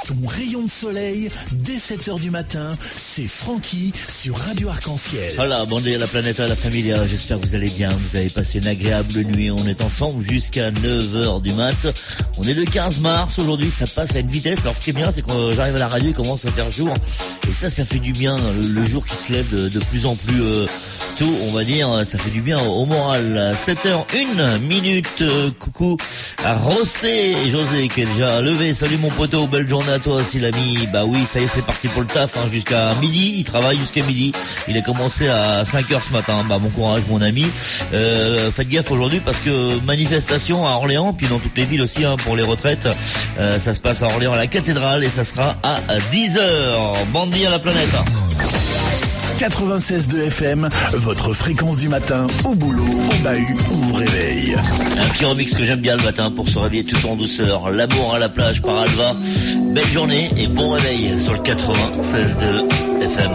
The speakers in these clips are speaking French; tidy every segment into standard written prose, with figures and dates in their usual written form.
Son rayon de soleil, dès 7h du matin, c'est Francky sur Radio Arc-en-Ciel. Voilà, bondé à la planète, à la famille, j'espère que vous allez bien, vous avez passé une agréable nuit, on est ensemble jusqu'à 9h du mat. On est le 15 mars, aujourd'hui ça passe à une vitesse, alors ce qui est bien c'est que j'arrive à la radio, il commence à faire jour, et ça fait du bien, le jour qui se lève de plus en plus tôt, on va dire, ça fait du bien au moral. 7h01, coucou à Rossé et José qui est déjà levé, salut mon poteau, belle journée à toi aussi l'ami. Bah oui, ça y est, c'est parti pour le taf, jusqu'à midi, il travaille jusqu'à midi, il a commencé à 5h ce matin, bah bon courage mon ami. Faites gaffe aujourd'hui parce que manifestation à Orléans, puis dans toutes les villes aussi pour les retraites, ça se passe à Orléans à la cathédrale et ça sera à 10h. Bandit à la planète. 96.2 FM, votre fréquence du matin, au boulot, au bahut, au vous réveille. Un petit remix que j'aime bien le matin pour se réveiller tout en douceur. L'amour à la plage par Alva. Belle journée et bon réveil sur le 96.2 FM.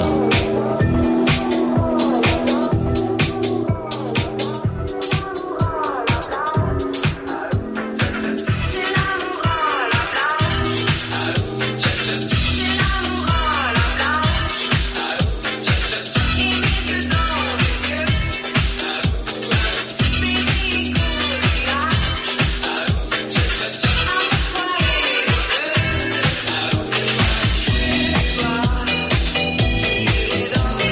Dans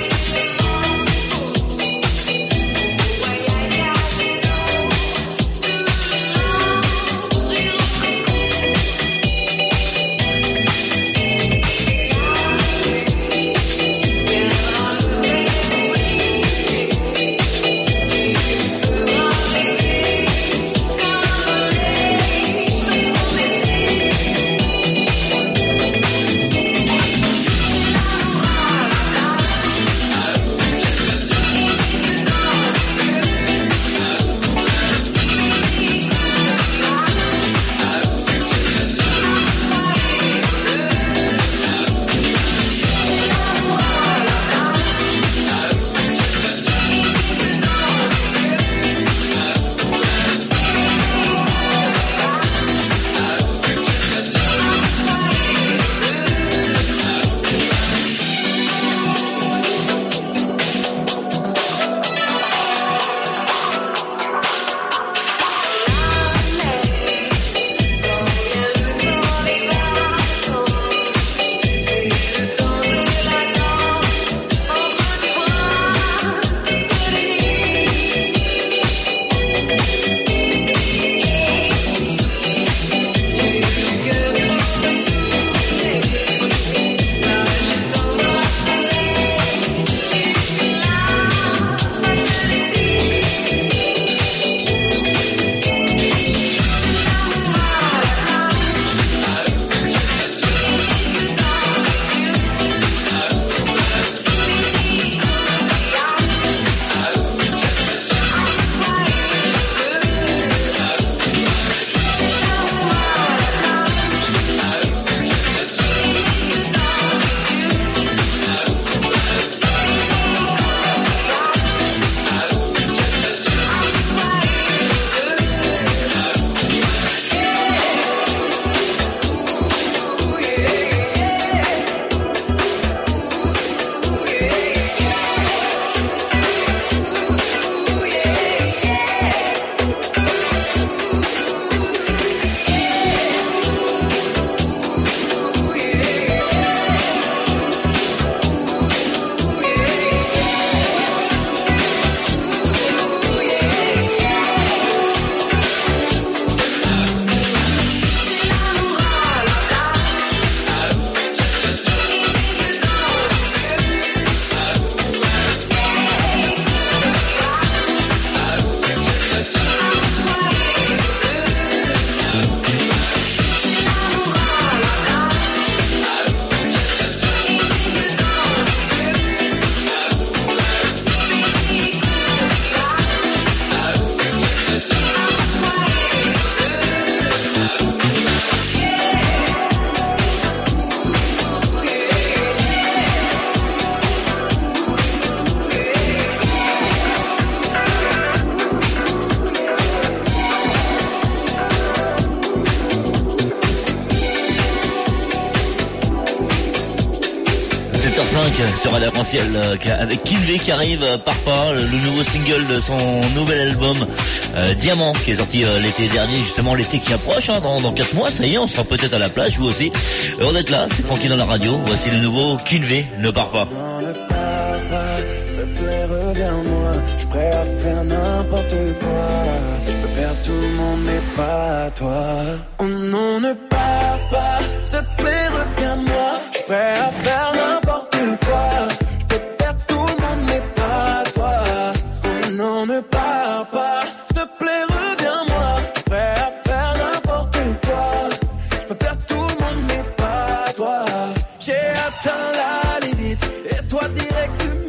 sur Radio Arc-en-Ciel avec Kinvé qui arrive par pas, le nouveau single de son nouvel album Diamant qui est sorti l'été dernier, justement l'été qui approche, hein, dans 4 mois, ça y est, on sera peut-être à la plage, vous aussi. Heureux d'être là, c'est Francky dans la radio, voici le nouveau Kinvé, ne pars pas. S'il te plaît, reviens-moi. Je suis prêt à faire n'importe quoi. Je peux perdre tout le monde, mais pas toi. Oh non, ne pars pas. S'il te plaît, reviens-moi. Je suis prêt à faire n'importe quoi. Je peux perdre tout le monde, mais pas toi. Oh non, ne pars pas. S'il te plaît, reviens-moi. Je suis prêt à faire n'importe quoi. Je peux perdre tout le monde, mais pas toi. J'ai atteint la limite. Et toi, direct,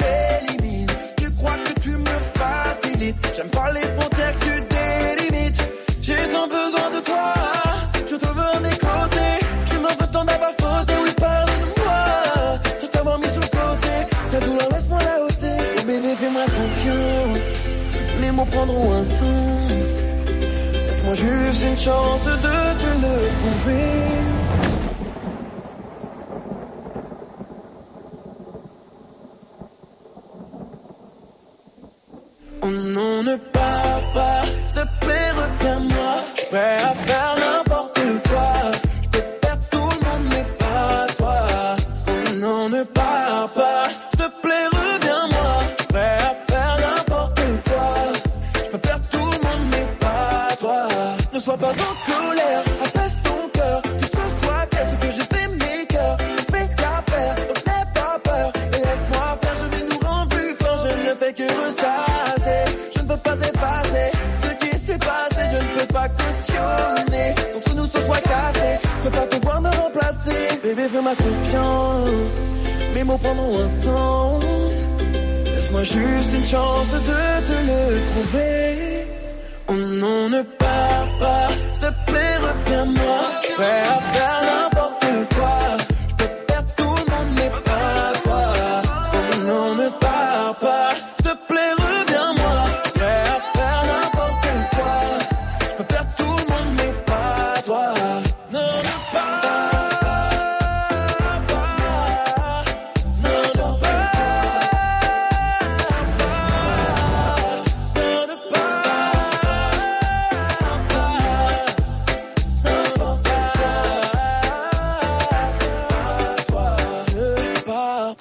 j'aime pas les frontières que tu délimites. J'ai tant besoin de toi. Je te veux à mes côtés. Tu me veux tant d'avoir fauté. Oui, pardonne-moi. Tout t'avoir mis sur le côté. Ta douleur, laisse-moi la ôter. Oh bébé, fais-moi confiance. Les mots prendront un sens. Laisse-moi juste une chance de te le prouver. Oh non, ne pars pas, s'il te plaît, reviens-moi. Je suis prêt à faire n'importe quoi. Je peux perdre tout le monde, mais pas toi. Oh non, ne pars pas, s'il te plaît, reviens-moi. Je suis prêt à faire n'importe quoi. Je peux perdre tout le monde, mais pas toi. Ne sois pas en colère, apaise ton cœur. Que ce soit qu'est-ce que j'ai fait mes cœurs. On fait ta paire, donc n'aie pas peur. Et laisse-moi faire, je vais nous rendre plus forts. Je ne fais que ressasser. Je ne peux pas effacer ce qui s'est passé, je ne peux pas cautionner. Contre nous, ce soit cassé. Je peux pas te voir me remplacer. Bébé, fais-moi confiance. Mes mots prendront un sens. Laisse-moi juste une chance de te le prouver. Oh non, ne pars pas. S'il te plaît, reviens-moi. Je suis prêt à faire n'importe quoi. Je peux perdre tout le monde, mais pas toi. Oh non, ne pars pas. S'il te plaît, reviens-moi. Je suis prêt à faire n'importe quoi. Je peux perdre tout le monde, mais pas toi. Non, ne pars pas. Non, ne pars pas. Non, ne pars pas.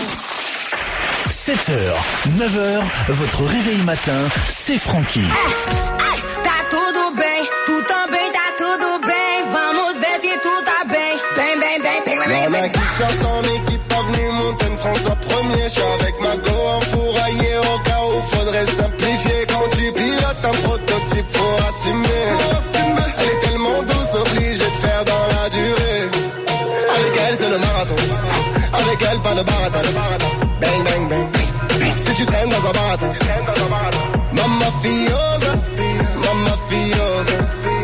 7h, 9h, votre réveil matin, c'est Francky. Tá tudo bem, tu também tá tudo bem. Vamos ver se tu tá bem. Bem, bem, bem, bem, bem, Y'en a bem. qui sortent en équipe avenue Montaigne, François Premier. Je suis avec ma go enfouraillé au cas où faudrait simplifier. Quand tu pilotes un prototype, faut assumer. Elle est tellement douce, obligée de faire dans la durée. Avec elle, c'est le marathon. Avec elle, pas de baratin. Bang, bang, bang. Si tu traînes dans un baratin. Mamma fiosa, mamma fiosa.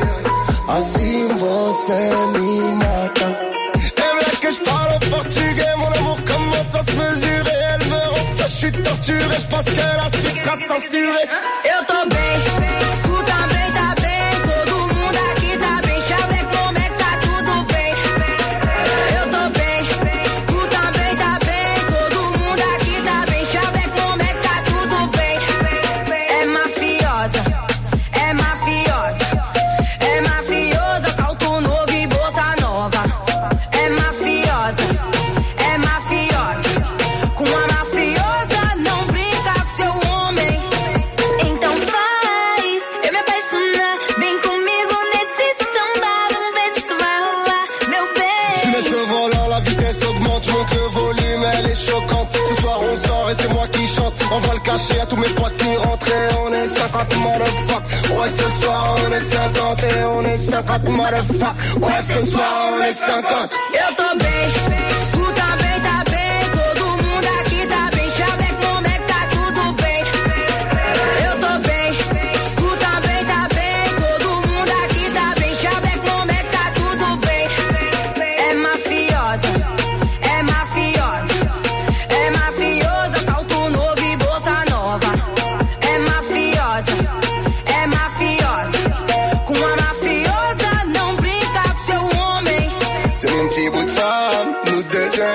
Assim você me mata. Elle veut que je parle en portugais, mon amour commence à se mesurer. Elle me rend ça, je suis torturé, je pense que la suite sera censurée. Eu tô bem, tu também tá bem. Todo mundo aqui tá bem. Chave como é que tá tudo bem. Eu tô bem, tu também tá bem. Todo mundo aqui tá bem. Chave como é que tá tudo bem. É mafiosa, é mafiosa. É mafiosa, salto novo e bolsa nova. É mafiosa, é mafiosa. Com a mafiosa não brinca com seu homem. Então faz eu me apaixonar. Vem comigo nesse samba. Vamos ver se isso vai rolar, meu Je laisse bem. le volant, la vitesse augmente, je monte le volume, elle est choquante. Ce soir on sort et c'est moi qui chante. Envoie le cachet à tous mes potes qui rentrent et on est 50 motherfuck. Ouais, ce soir on est 50 et on est 50 motherfuck. Ouais, ce soir on est 50. Eu tô bem, tu também tá bem. Todo mundo aqui tá bem. Chave como é que tá tudo bem. Eu tô bem, tu também tá bem. Todo mundo aqui tá bem. Chave como é que tá tudo bem. É mafiosa, é mafiosa. É mafiosa, salto novo e bolsa nova. É mafiosa, é mafiosa. Com a mafiosa não brinca com seu homem. C'est mon petit bout de femme, nous deux c'est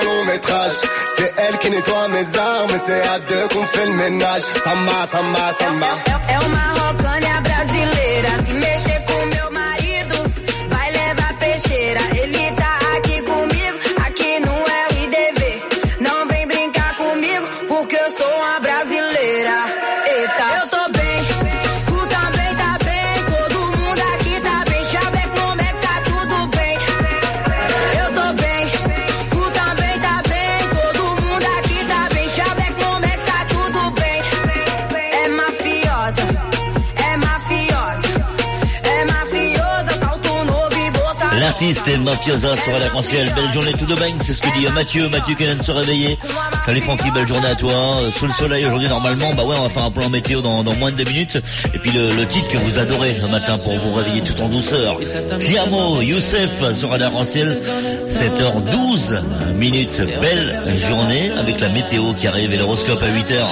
mais c'est à deux qu'on fait le ménage. Samba, samba, samba. É uma rocânia brasileira. Se mexer com meu marido, vai levar peixeira. Ele tá aqui comigo, aqui no RDV. Não vem brincar comigo, porque eu sou uma brasileira. Eita, eu tô bem, tu também tá bem. Todo mundo aqui tá bem. Chaveco, como é que tá tudo bem? Eu tô bem, tu também tá bem. Todo mundo aqui tá bem. Chaveco, como é que tá tudo bem? É mafiosa, salto novo e bolsa. L'artiste est Mafiosa sur l'arc-en-ciel. Belle journée tout de bain, c'est ce que dit Mathieu qui vient de se réveiller. Salut Francky, belle journée à toi. Sous le soleil aujourd'hui normalement, bah ouais, on va faire un plan météo dans moins de 2 minutes. Et puis le titre que vous adorez le matin pour vous réveiller tout en douceur. Ti amo, Youssef sur l'arc-en-ciel. 7h12 minutes. Belle journée avec la météo qui arrive et l'horoscope à 8h.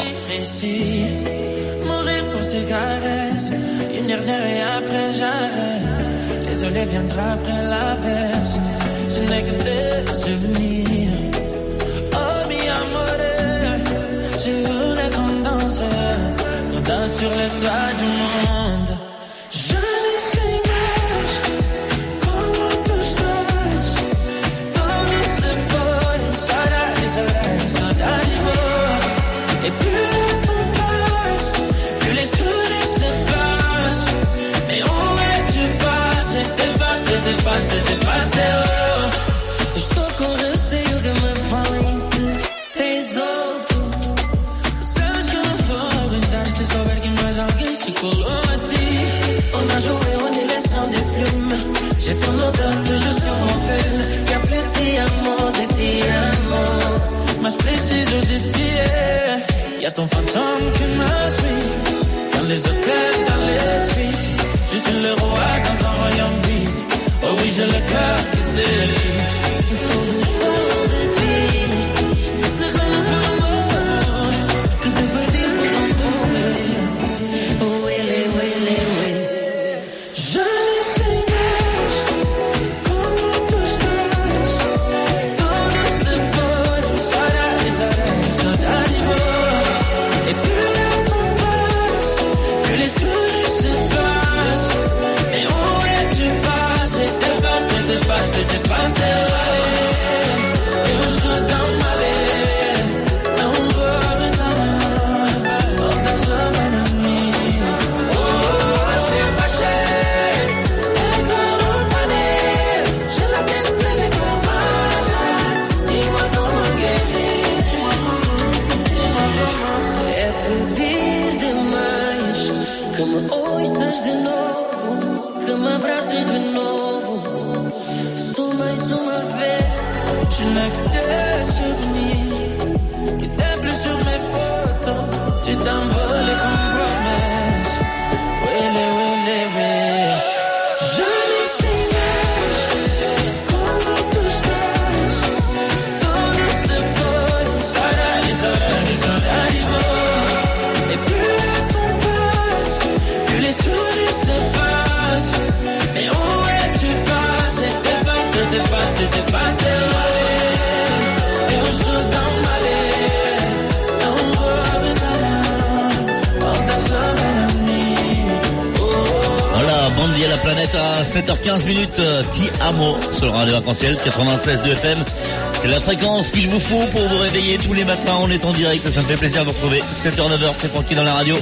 Mourir pour ses caresses, une dernière et après j'arrête. Le soleil viendra après l'averse, je n'ai que des souvenirs. Oh mi amore, je voulais qu'on danse sur les toits du monde. Je ne sais pas comment tout se passe, tout se voit, saudade, et plus le temps passe, plus les sourires se passent. Mais où es-tu passé? C'était passé, oh. Estou com receio que me falem que tens outro. Sabes que eu não vou aguentar se souber que mais alguém se colou a ti. On a joué en élection des plumes. J'ai ton odeur toujours sur mon pull. Y'a plus de ti amo, mas preciso de ti. Y'a ton fantôme qui me suit dans les hôtels, dans les suites. Je suis le roi dans un royaume vide. Oh oui, j'ai le cœur qui s'effrite. Et todos falam de ti. Déjame ser amor, que te perdí por amor. Oh, huele. Je ne sais pas comment tu estás. Todo se foi, saudade, et plus le temps passe, plus les sourires se passent. Et où es-tu passé? C'était passé, eu estou tão mal, não vou retornar. Volta sobre mim. Oh, achei, elle va revenir. Je la tête, elle est pour malade. Dis-moi comment guérir. É pedir demais que me ouças de novo, que me abraces de novo. Mais uma vez, je n'ai que des souvenirs qui t'aiment plus sur mes photos. Tu t'envoles comme promesse. Oui. Je ne sais pas comment tout se passe. Tout se foi, saudade. Et plus le temps passe, plus les sourires se passent. Mais où es-tu passé? C'était passé, eu estou tão mal, não vou retornar. Volta sobre mim. Voilà, Bondy à la planète à 7h15 minutes. Ti amo sur le radio arc-en-ciel 96 de FM. C'est la fréquence qu'il vous faut pour vous réveiller tous les matins. On est en direct, ça me fait plaisir de vous retrouver. 7h, 9h, c'est tranquille dans la radio.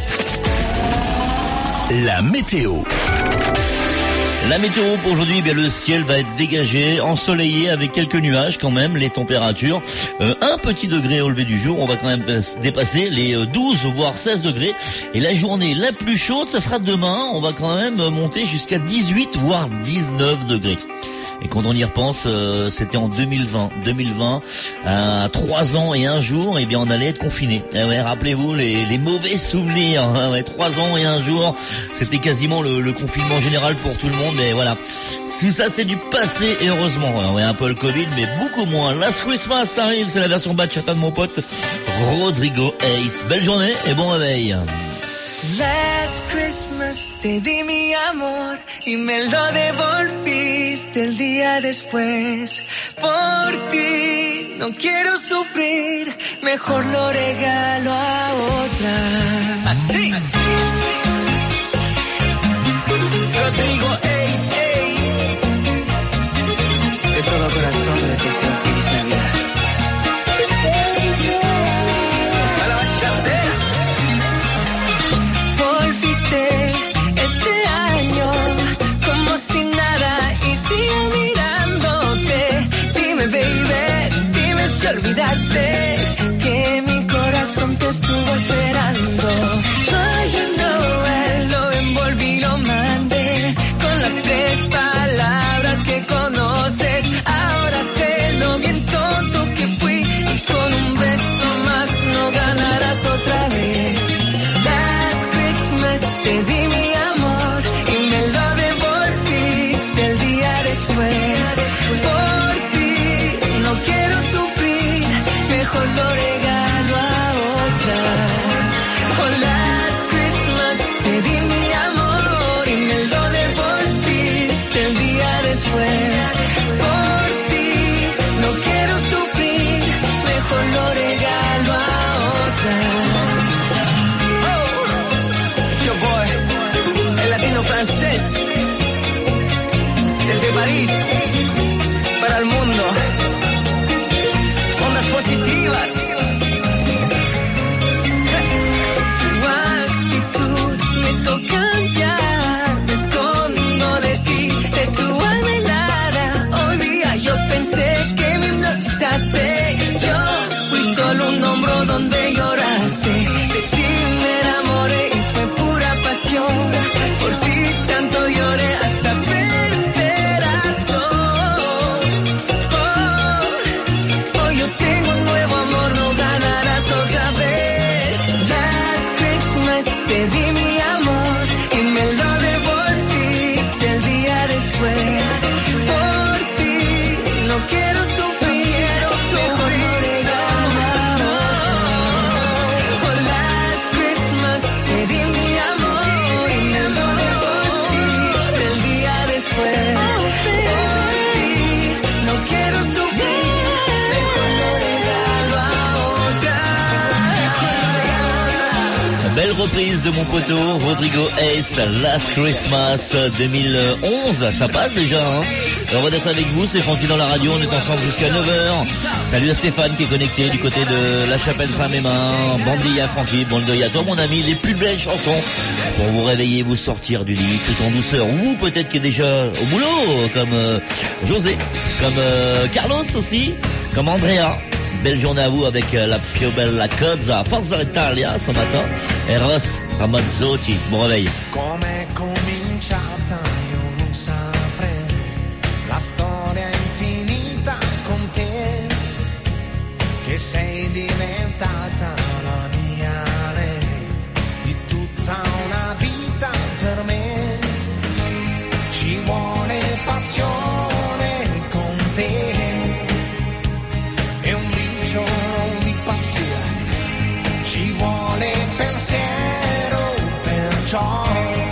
La météo. La météo pour aujourd'hui, bien le ciel va être dégagé, ensoleillé avec quelques nuages quand même, les températures, un petit degré au lever du jour, on va quand même dépasser les 12 voire 16 degrés et la journée la plus chaude, ça sera demain, on va quand même monter jusqu'à 18 voire 19 degrés. Et quand on y repense, c'était en 2020, à 3 ans et 1 jour, eh bien on allait être confiné. Eh ouais, rappelez-vous les mauvais souvenirs. Ah ouais, 3 ans et 1 jour, c'était quasiment le confinement général pour tout le monde. Mais voilà, tout ça c'est du passé et heureusement. Ouais, un peu le Covid, mais beaucoup moins. Last Christmas ça arrive, c'est la version bachata de mon pote Rodrigo Ace. Belle journée et bon réveil. Last Christmas te di mi amor y me lo devolviste el día después. Por ti no quiero sufrir, mejor lo regalo a otra. Así. Rodrigo Ace. De todo corazón les deseo feliz Navidad. Este año como si nada y sigo mirándote. Dime baby, dime si olvidaste que mi corazón te estuvo esperando. You know lo envolví, lo mandé con las 3 palabras que conoces. Ahora sé lo bien tonto que fui y con un beso más no ganarás otra vez. Te di mi amor y me lo devolviste el día después. Por ti no quiero sufrir, mejor lo regalo a otra. Oh, last Christmas te di mi amor y me lo devolviste el día después. Por ti no quiero sufrir, mejor lo regalo a otra. Francés, desde París para el mundo, ondas positivas. Tu actitud me hizo cambiar, me escondo de ti, de tu alma helada. Hoy día yo pensé que me hipnotizaste, yo fui solo un hombro donde lloraste. De ti me enamoré y fue pura pasión. Por ti tanto lloré hasta perder razón. Hoy yo tengo un nuevo amor, no ganarás otra vez. Last Christmas te di mi amor y me lo devolviste el día después. Por ti no quiero sufrir, mejor no regalo amor. Oh, last Christmas te di mi amor y me lo devolviste el día después. Por ti no quiero sufrir, mejor lo regalo a otra. Belle reprise de mon poteau Rodrigo Ace, Last Christmas 2011, ça passe déjà hein. On va être avec vous, c'est Francky dans la radio, on est ensemble jusqu'à 9h. Salut à Stéphane qui est connecté du côté de la chapelle Saint-Mémin. Bandi à Francky, bon deuil à toi mon ami, les plus belles chansons pour vous réveiller, vous sortir du lit tout en douceur. Vous peut-être qui est déjà au boulot, comme José, comme Carlos aussi, comme Andrea. Belle journée à vous avec la più bella cosa, Forza Italia ce matin. Eros Ramazzotti, bon réveil. Com'è cominciata io non saprei, la storia è infinita con te, che sei diventata la mia lei, di tutta una vita per me, ci vuole passione con te. Di pazzia, ci vuole pensiero, perciò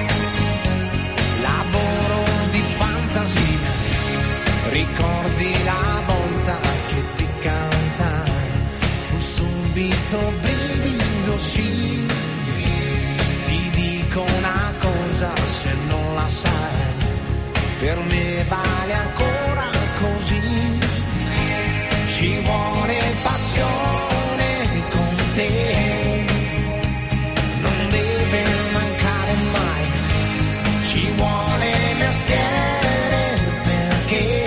lavoro di fantasia. Ricordi la volta che ti cantai, fu subito brivido, sì. Ti dico una cosa, se non la sai, per me vale ancora così. Ci vuole passione con te, non deve mancare mai. Ci vuole mestiere perché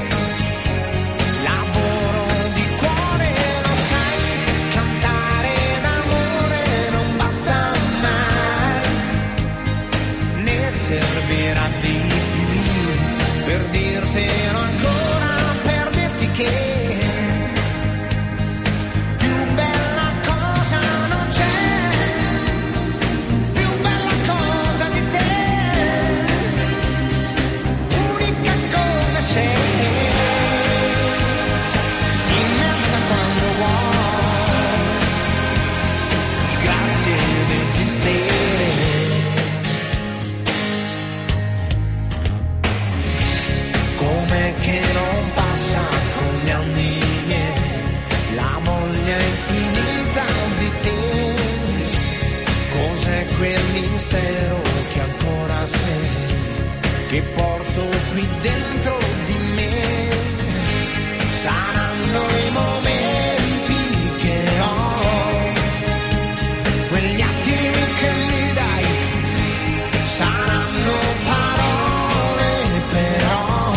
lavoro di cuore, lo sai, cantare d'amore non basta mai, ne servirà di più per dirtelo ancora, per dirti che esistere. c'è quel mistero che ancora sei, che porto qui dentro di me. Saranno i momenti che ho, quegli attimi che mi dai, saranno parole però,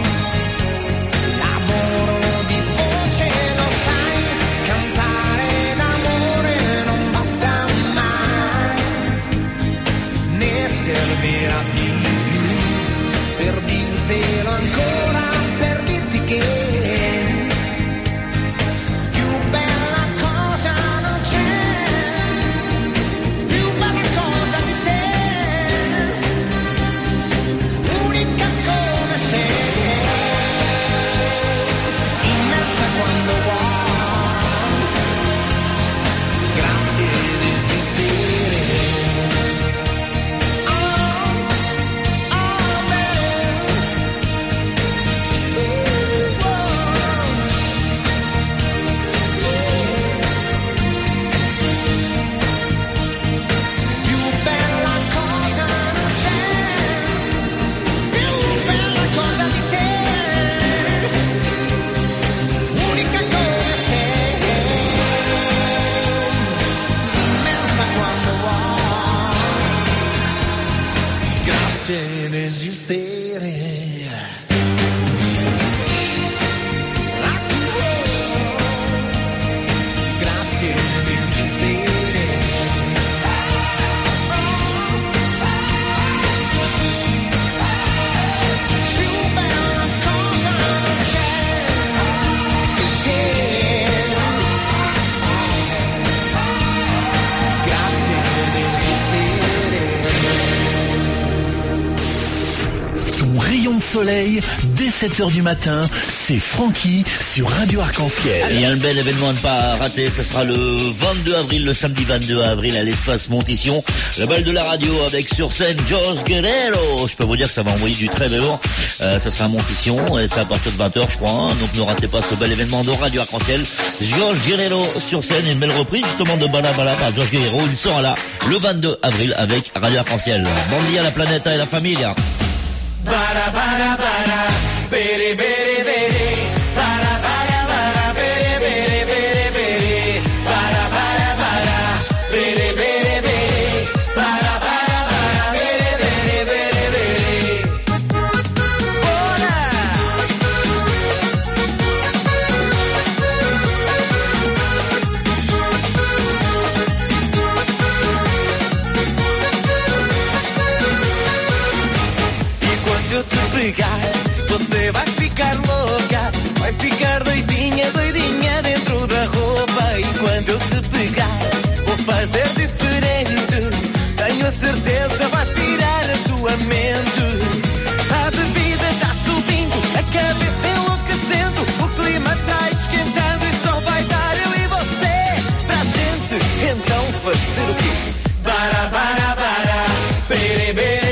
lavoro di voce lo sai, cantare d'amore non basta mai, ne servirà di più per dirtelo ancora, per dirti che ed esistere. Grazie ed esistere. Più bella cosa non c'è di te. Grazie ed esistere. Ton rayon de soleil, dès 7h du matin, c'est Francky sur Radio Arc-en-Ciel. Il y a un bel événement à ne pas rater, ce sera le 22 avril, le samedi 22 avril à l'espace Montition. La balle de la radio avec sur scène Jorge Guerrero. Je peux vous dire que ça va envoyer du très lourd. Ça sera à Montition et c'est à partir de 20h je crois. Hein. Donc ne ratez pas ce bel événement de Radio Arc-en-Ciel. Jorge Guerrero sur scène, une belle reprise justement de Bala Bala par Jorge Guerrero. Il sera là le 22 avril avec Radio Arc-en-Ciel. Bon dia la planète et la famille. Bara bara bara, bere bere bere, bara bara bara, bere bere bere bere, bara bara bara, bere bere bere, bara bara bara, bere bere bere bere. Buona! Eu te pegar, você vai ficar louca, vai ficar doidinha, doidinha dentro da roupa. E quando eu te pegar, vou fazer diferente, tenho a certeza vai pirar a tua mente. A bebida está subindo, a cabeça enlouquecendo, o clima está esquentando e só vai dar eu e você pra gente. Então fazer o quê? Bara, bara, bara, bere, bere.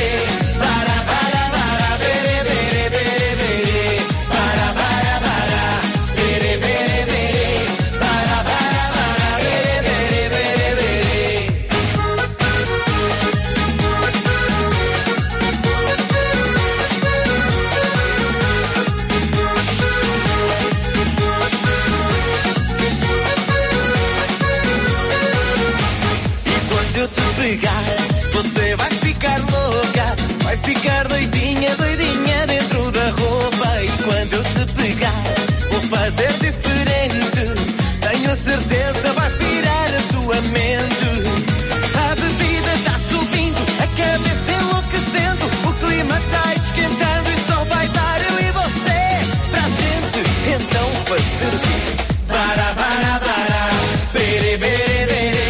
Você vai ficar louca, vai ficar doidinha, doidinha dentro da roupa. E quando eu te pegar, vou fazer diferente, tenho a certeza vai pirar a tua mente. A bebida está subindo, a cabeça enlouquecendo, o clima está esquentando e só vai dar eu e você pra gente. Então fazer o quê? Para, para, para, bere, bere, bere.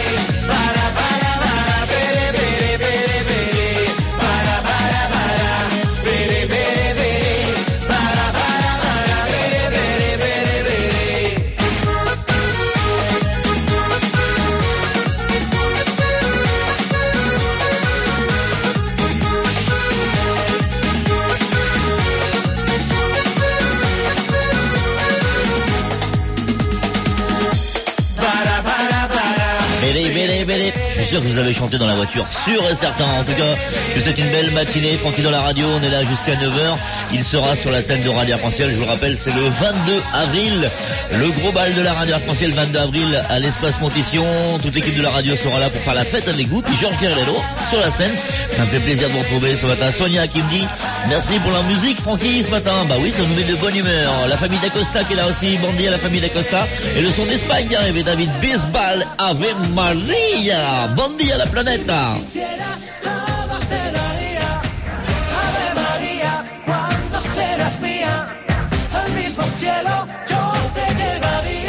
Allez, je suis sûr que vous avez chanté dans la voiture, sûr et certain. En tout cas, je vous souhaite une belle matinée. Francky dans la radio, on est là jusqu'à 9h. Il sera sur la scène de Radio Arc-en-Ciel. Je vous rappelle, c'est le 22 avril. Le gros bal de la Radio Arc-en-Ciel, 22 avril, à l'espace Montition. Toute l'équipe de la radio sera là pour faire la fête avec vous. Puis Georges Guerrero sur la scène. Ça me fait plaisir de vous retrouver ce matin. Sonia qui me dit merci pour la musique, Francky, ce matin. Bah oui, ça nous met de bonne humeur. La famille d'Acosta qui est là aussi. Bon dia à la famille d'Acosta. Et le son d'Espagne qui arrive. David Bisbal, Ave Maria. Bon dia à la planète. Quisieras todo te daría. Ave María, cuando serás mía, al mismo cielo yo te llevaría.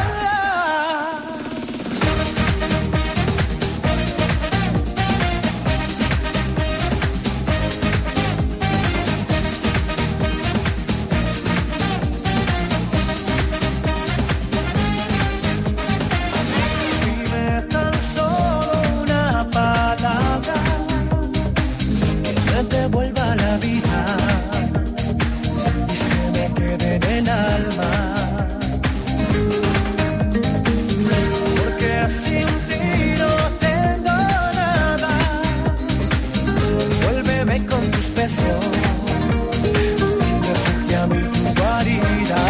Dime tan solo una palabra que me devuelva la vida y se me quede en el alma, porque sin ti no tengo nada. Vuélveme con tus besos, refúgiame en tu guarida.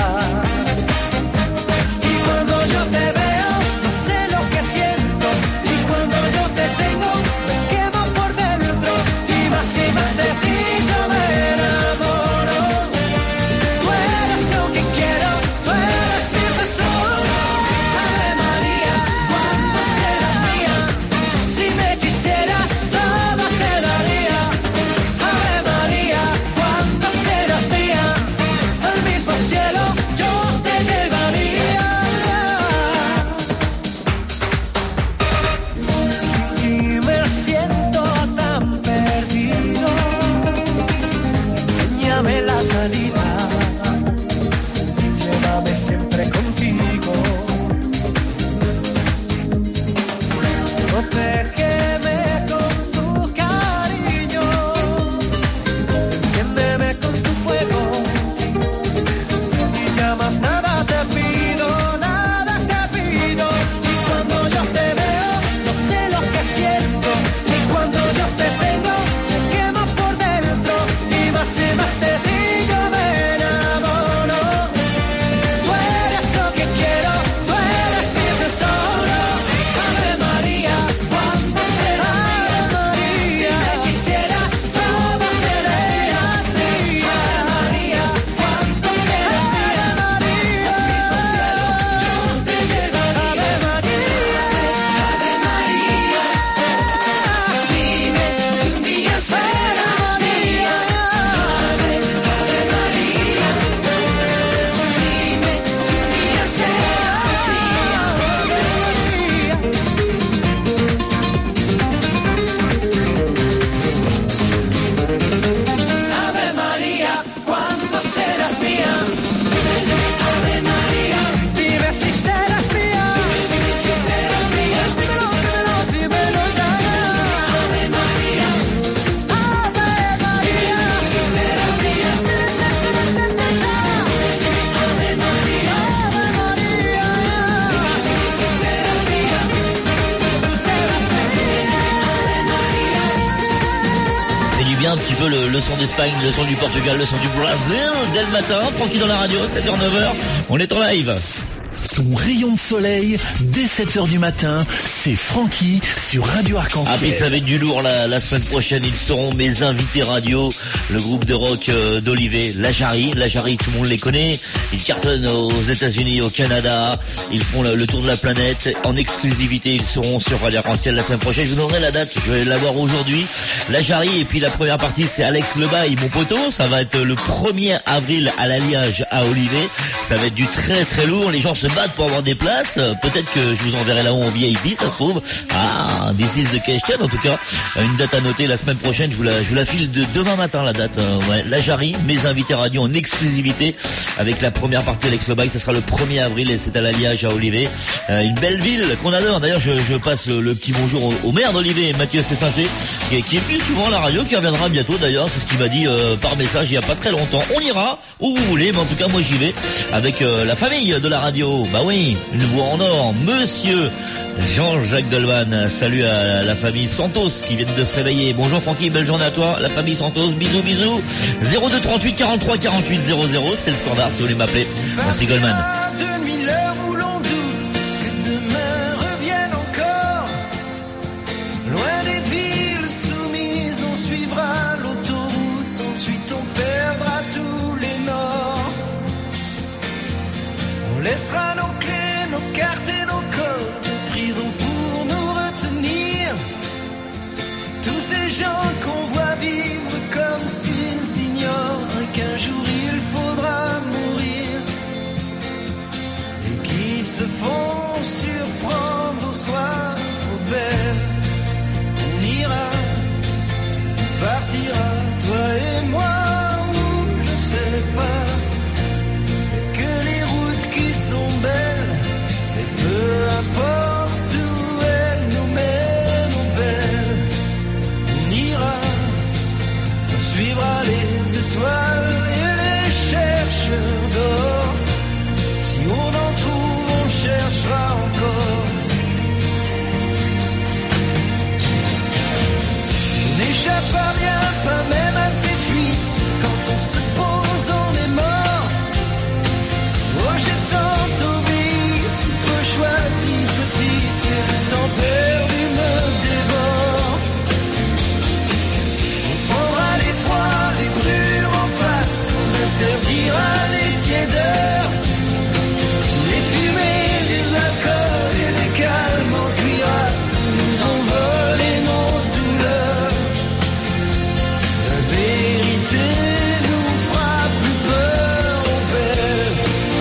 Y cuando yo te veo, no sé lo que siento. Y cuando yo te tengo, me quemo por dentro. Y más de ti yo me enamoro. Tú eres lo que quiero, tú eres mi tesoro. Ave María, cuando serás mía, si me quisieras todo te daría. Ave María, cuando serás mía, al mismo cielo yo te llevaría. Sin ti me siento tan perdido. Enséñame la salida, llévame siempre contigo. Protégeme con tu cariño, enciéndeme con tu fuego. Y ya más nada te pido, nada te pido. Y cuando yo te veo, no sé lo que siento. Y cuando yo te tengo, me quemo por dentro. Y más de ti yo me enamoro. Tú eres lo que quiero, tú eres mi tesoro. Ave María, cuando serás mía, si me quisieras todo te serías mía. Ave María, cuando serás mía, al mismo cielo yo te llevaría. Ave María, dime si un día serás mía. Ave María, dime si un día serás mía. Ave María, ¿cuándo serás mía? Ave María, dime si serás mía. Dime si serás mía. Dímelo ya. Ave María, dime si serás mía. Ave María, dime si serás mía. Tú serás mía. Ave María. fait du bien un petit peu le son d'Espagne, le son du Portugal, le son du Brésil dès le matin. Francky dans la radio, 7h, 9h, on est en live. Ton rayon de soleil, dès 7h du matin, c'est Francky sur Radio Arc-en-Ciel. Ah puis ça va être du lourd la semaine prochaine, ils seront mes invités radio, le groupe de rock d'Olivet, La Jarry, tout le monde les connaît, ils cartonnent aux États-Unis, au Canada, ils font le tour de la planète, en exclusivité ils seront sur Radio Arc-en-Ciel la semaine prochaine, je vous donnerai la date, je vais l'avoir aujourd'hui, La Jarry, et puis la première partie c'est Alex Lebaille, mon poteau, ça va être le 1er avril à l'Alliage à Olivet, ça va être du très très lourd, les gens se battent pour avoir des places, peut-être que je vous enverrai là-haut en VIP, ça se trouve. Ah, this is the question. En tout cas, une date à noter la semaine prochaine. Je vous la file de demain matin, la date. Ouais, La Jarry, mes invités radio en exclusivité avec la première partie Alex Lebaille. Ça sera le 1er avril et c'est à l'Alliage à Olivet. Une belle ville qu'on adore. D'ailleurs, je passe le petit bonjour au maire d'Olivet, Mathieu Stessinger, qui est venu souvent à la radio, qui reviendra bientôt d'ailleurs. C'est ce qu'il m'a dit par message il y a pas très longtemps. On ira où vous voulez, mais en tout cas, moi j'y vais avec la famille de la radio. Bah Bah oui, une voix en or, monsieur Jean-Jacques Goldman. Salut à la famille Santos qui viennent de se réveiller. Bonjour Francky, belle journée à toi, la famille Santos, bisous bisous. 02 38 43 48 00, c'est le standard si vous voulez m'appeler. Merci Goldman. On laissera nos clés, nos cartes et nos codes de prison pour nous retenir. Tous ces gens qu'on voit vivre comme s'ils ignorent qu'un jour il faudra mourir. Et qui se font surprendre au soir aux belles. On ira, on partira, toi et moi, ou je sais pas. Belle, et peu importe où elle nous mène, nos belles, on ira, on suivra les étoiles et les chercheurs d'or. Si on en trouve, on cherchera encore. On n'échappe à rien, pas même à ces fuites. Quand on se pose, on est mort. Oh, j'ai tant obéi, si peu choisi, petite, et le temps perdu me dévore. On prendra les froids, les brûlures en face, on interdira les tiédeurs, les fumées, les alcools et les calmes en cuirasse, nous ont volé nos douleurs. La vérité nous fera plus peur, on perd.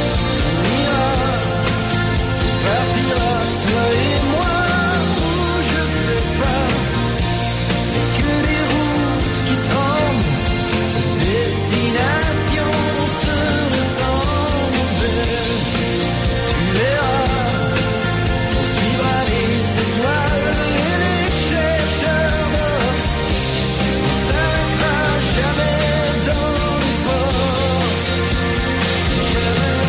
Partira, toi et moi, où je sais pas. Et que les routes qui tremblent, les destinations se ressemblent. Tu verras, on suivra les étoiles et les chercheurs d'or. On s'arrêtera jamais dans les ports. Jamais.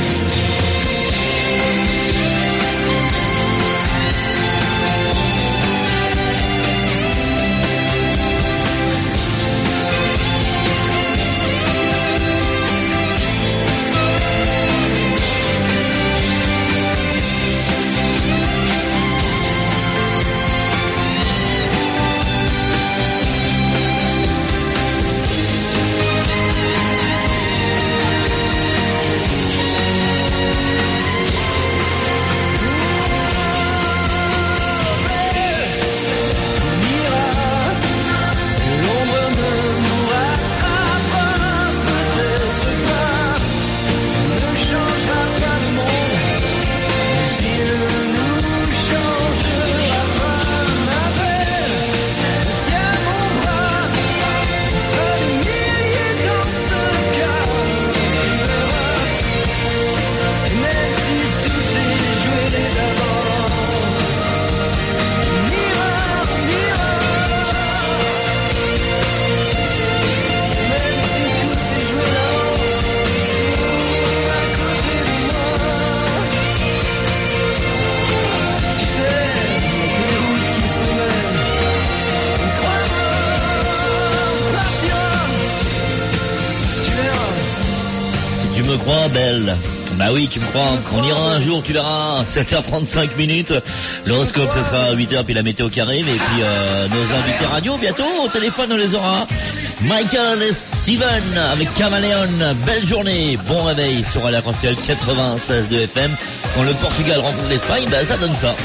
Tu me crois belle? Bah oui, tu me crois. On ira un jour, tu verras. 7h35 minutes. L'horoscope, ce sera à 8h, puis la météo qui arrive. Et puis nos invités radio, bientôt, au téléphone, on les aura. Michael et Steven avec Camaleon. Belle journée, bon réveil sur la Crossière 96 de FM. Quand le Portugal rencontre l'Espagne, bah ça donne ça.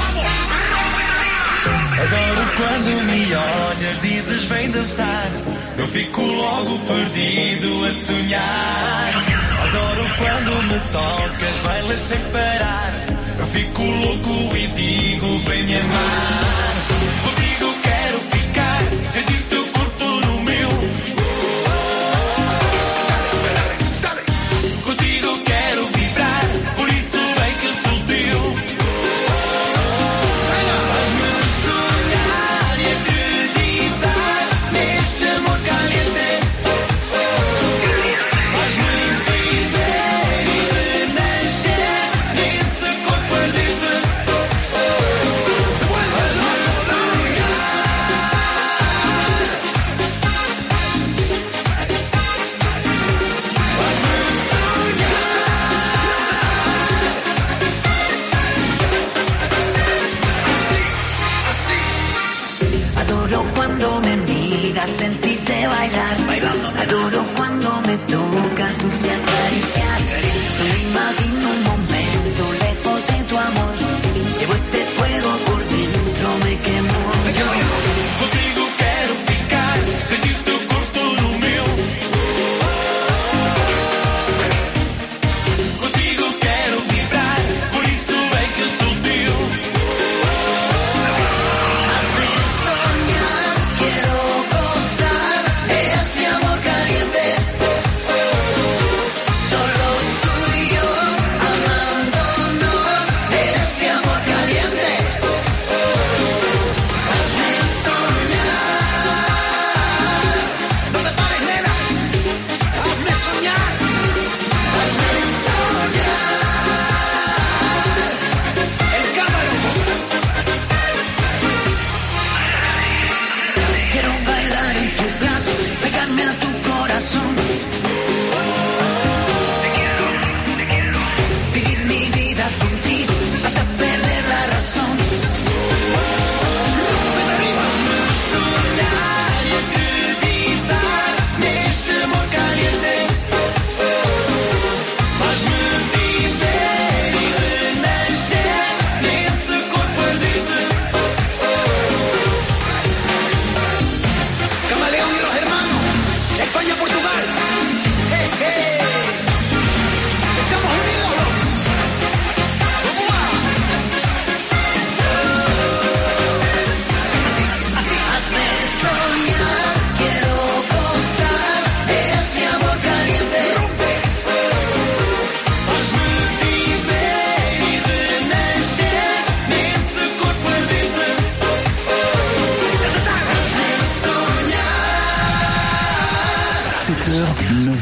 Adoro quando me olhas, dizes vem dançar. Eu fico logo perdido a sonhar. Adoro quando me tocas, bailas sem parar. Eu fico louco e digo vem me amar. Contigo quero ficar, sentir teu corpo no meu. Contigo quero vibrar, por isso bem que eu sou teu.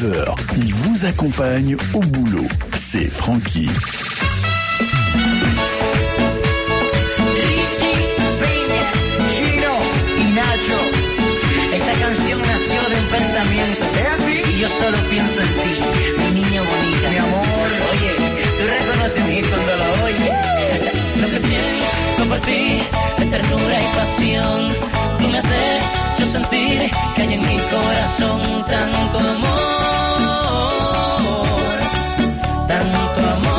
9h, il vous accompagne au boulot. C'est Frankie. Esta canción nació de un pensamiento. ¿Es así? Y yo solo pienso en ti, mi niña bonita. Mi amor. Oye, tú reconoces mi cuando lo oyes. Lo que siento por ti es ternura y pasión. Tú me has hecho sentir que hay en mi corazón tanto amor, tanto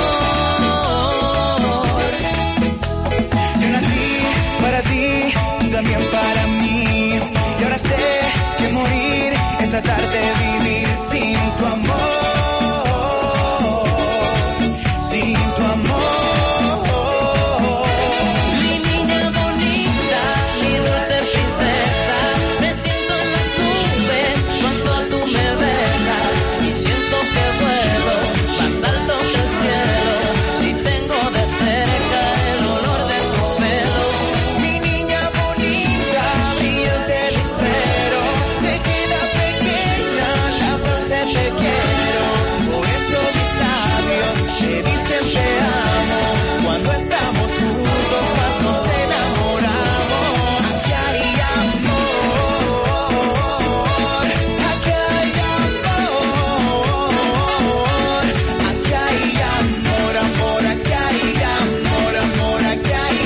amor. Yo nací para ti, tú también para mí. Y ahora sé que morir es tratar de vivir sin tu amor, sin tu amor. Mi niña bonita, mi dulce princesa, me siento en las nubes cuando tú me besas y siento que vuelo más alto que el cielo si tengo de cerca el olor de tu pelo. Mi niña bonita, si yo te espero, te queda pequeña la frase te quiero. Por eso mis labios te dicen te amo. Cuando estamos juntos más nos enamoramos. Aquí hay amor, aquí hay amor, aquí hay amor, amor, aquí hay amor, amor, aquí hay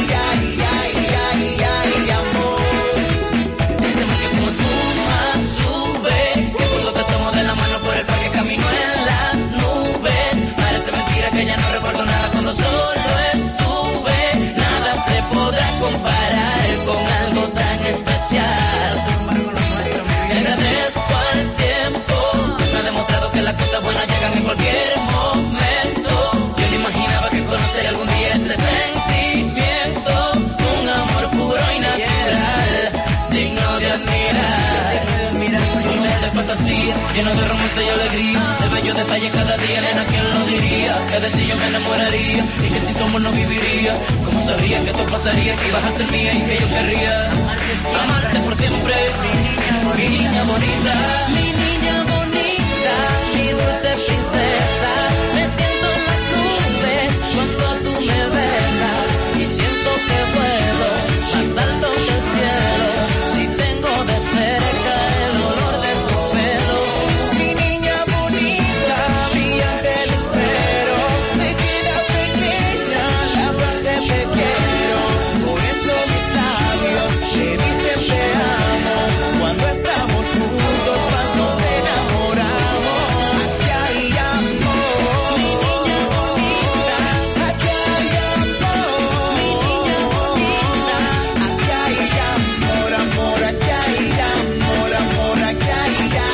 amor. Este mar que como espuma sube, que cuando te tomo de la mano por el parque camino en las nubes. Parece mentira que ya no recuerdo nada cuando solo estuve. Nada se podrá comparar con algo tan especial. Le agradezco al tiempo, pues me ha demostrado que las cosas buenas llegan en cualquier momento. Yo no imaginaba que conocería algún día este sentimiento, un amor puro y natural, digno de admirar. Un mes de fantasía, lleno de romance y alegría, de bellos detalles cada día, nena, ¿quién lo diría? Que de ti yo me enamoraría y que sin tu amor no viviría. Como sabía que esto pasaría, que ibas a ser mía y que yo querría amarte por siempre. Mi niña bonita, mi niña bonita, mi dulce princesa, me siento en las nubes cuando tú me besas y siento que vuelo más alto que el cielo si tengo de cerca el olor de tu pelo. Mi niña bonita, brillante lucero, te queda pequeña la frase te quiero. Por eso mis labios te dicen te amo. Cuando estamos juntos más nos enamoramos. Aquí hay amor, mi niña bonita, aquí hay amor, mi niña bonita, aquí hay amor, amor, aquí hay amor, amor, aquí hay.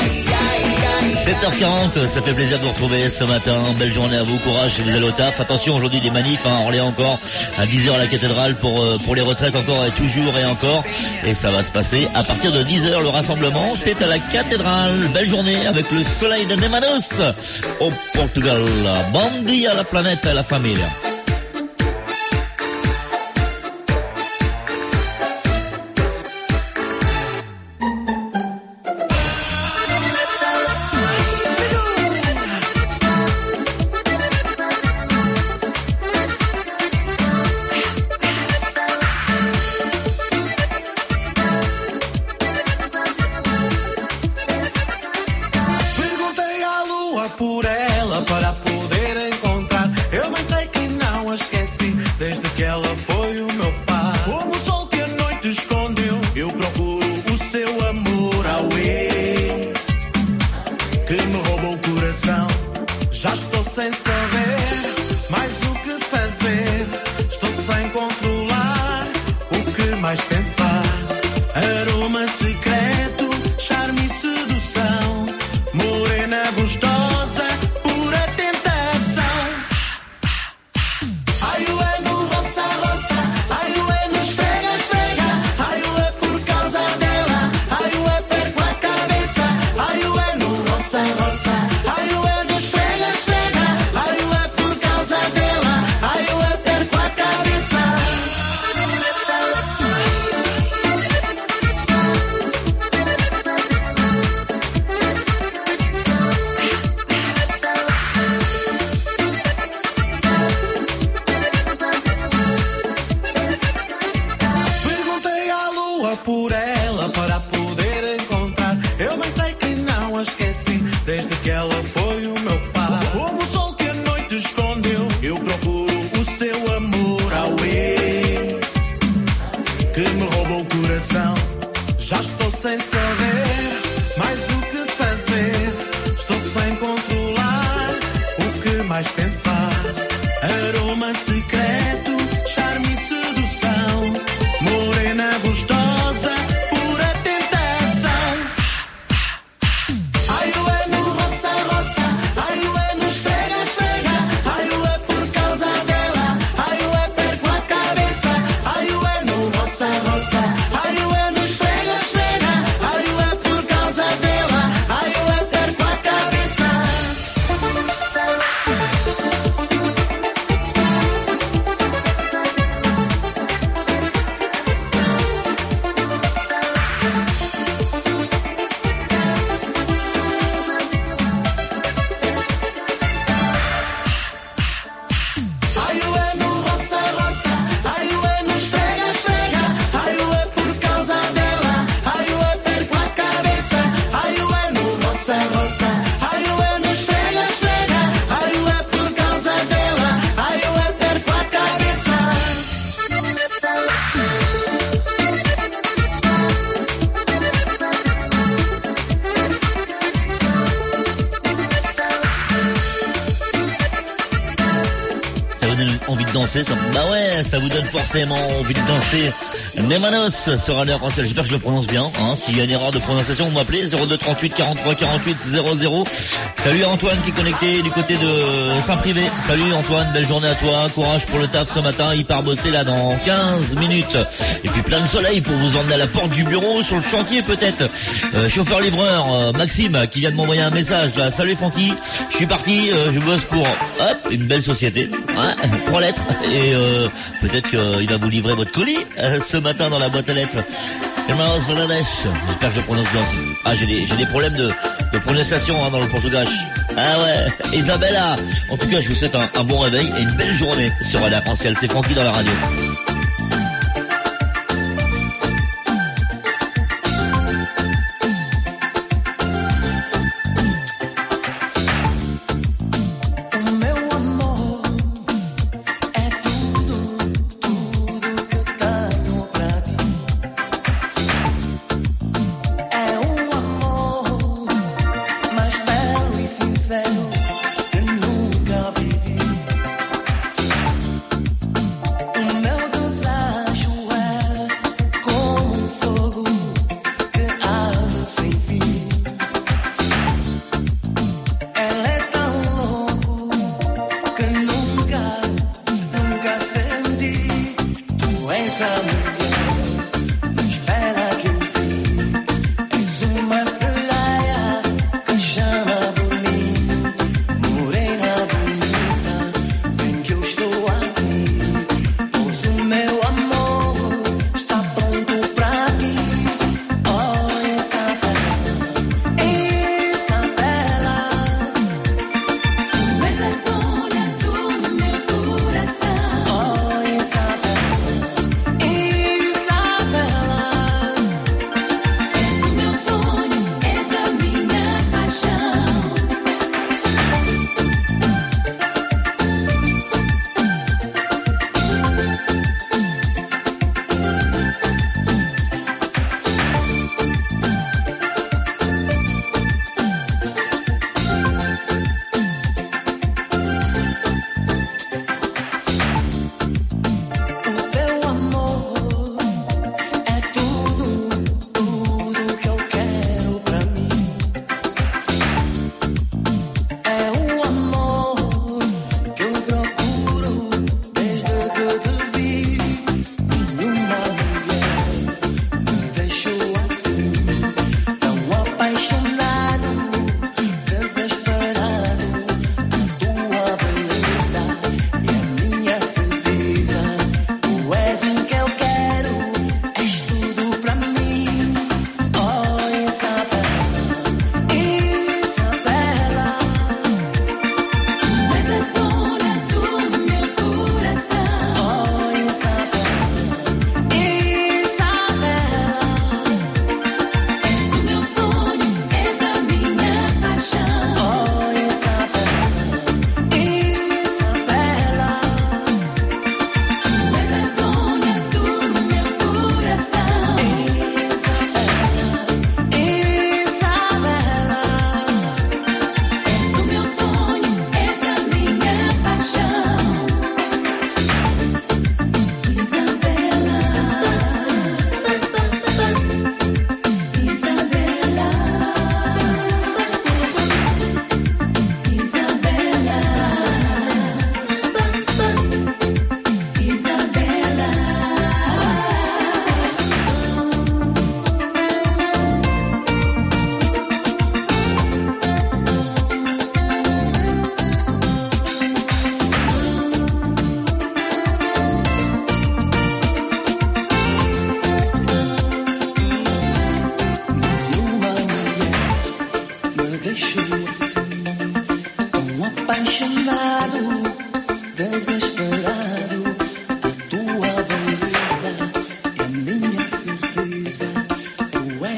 7h40, ça fait plaisir de vous retrouver ce matin. Belle journée à vous, courage si vous allez au taf. Attention, aujourd'hui des manifs, à Orléans encore, à 10h à la cathédrale pour les retraites encore et toujours et encore. Et ça va se passer à partir de 10h. Le rassemblement, c'est à la cathédrale. Belle journée avec le soleil de Nemanos au Portugal. Bon dia à la planète et à la famille. Perguntei à lua por ela para poder encontrar. Eu bem sei que não a esqueci desde que ela foi o meu par. Como o sol que a noite escondeu, eu procuro o seu amor. Auê, que me roubou o coração. Já estou sem saber mais o que fazer. Estou sem controlar o que mais pensar. Aroma secreto, charme e sedução. Morena gostosa, pura tentação. Ai, ué, no roça, roça. Ai, ué, no esfrega, esfrega. Ai, ué, por causa dela. Ai, ué, perco a cabeça. Ai, ué, no roça, roça. Ai, ué, no esfrega, esfrega. Ai, ué, por causa dela. Ai, ué, perco a cabeça. por ela para poder encontrar. Eu bem sei que não a esqueci, desde que ela foi o meu par. Como o sol que a noite escondeu, eu procuro o seu amor. Auê, que me roubou o coração. Já estou sem saber mais o que fazer. Estou sem controlar o que mais pensar. Aroma secreto, charme e sedução. Morena gostosa, pura tentação. Ai, ué no roça, roça. Ai, ué no esfrega, esfrega. Ai, ué por causa dela. Ai, ué perco a cabeça. Ai, ué no roça, roça. Ai, ué no esfrega, esfrega. Ai, ué por causa dela. Ai, ué perco a cabeça. Ai, ué no roça, roça. Ai, ué no esfrega, esfrega. Ai, ué por causa dela. Ai, ué perco a cabeça. Ai, ué no roça, roça. Ai, ué no esfrega, esfrega. Ai, ué por causa dela. Ai, ué perco a cabeça. Ça vous donne envie de danser, ça? Bah ouais, ça vous donne forcément envie de danser. Nemanos sur Radio Arc-en-Ciel, j'espère que je le prononce bien, hein. S'il y a une erreur de prononciation, vous m'appelez 02 38 43 48 00. Salut Antoine qui est connecté du côté de Saint-Privé. Salut Antoine, belle journée à toi, courage pour le taf ce matin, il part bosser là dans 15 minutes. Et puis plein de soleil pour vous emmener à la porte du bureau, sur le chantier peut-être. Chauffeur-livreur, Maxime qui vient de m'envoyer un message là. Salut Francky, je suis parti, je bosse pour hop, une belle société, ouais, 3 lettres. Et peut-être qu'il va vous livrer votre colis ce matin dans la boîte à lettres. Hermanos Bangladesh, j'espère que je le prononce bien aussi. Ah, j'ai des problèmes de prononciation dans le portugais. Ah ouais, Isabella. En tout cas, je vous souhaite un bon réveil et une belle journée sur Radio Arc-en-Ciel. C'est Francky dans la radio. O meu amor é tudo, tudo que eu tenho pra ti. É o amor mais belo e sincero que nunca vivi. O meu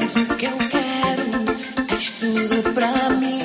És o que eu quero, és tudo pra mim.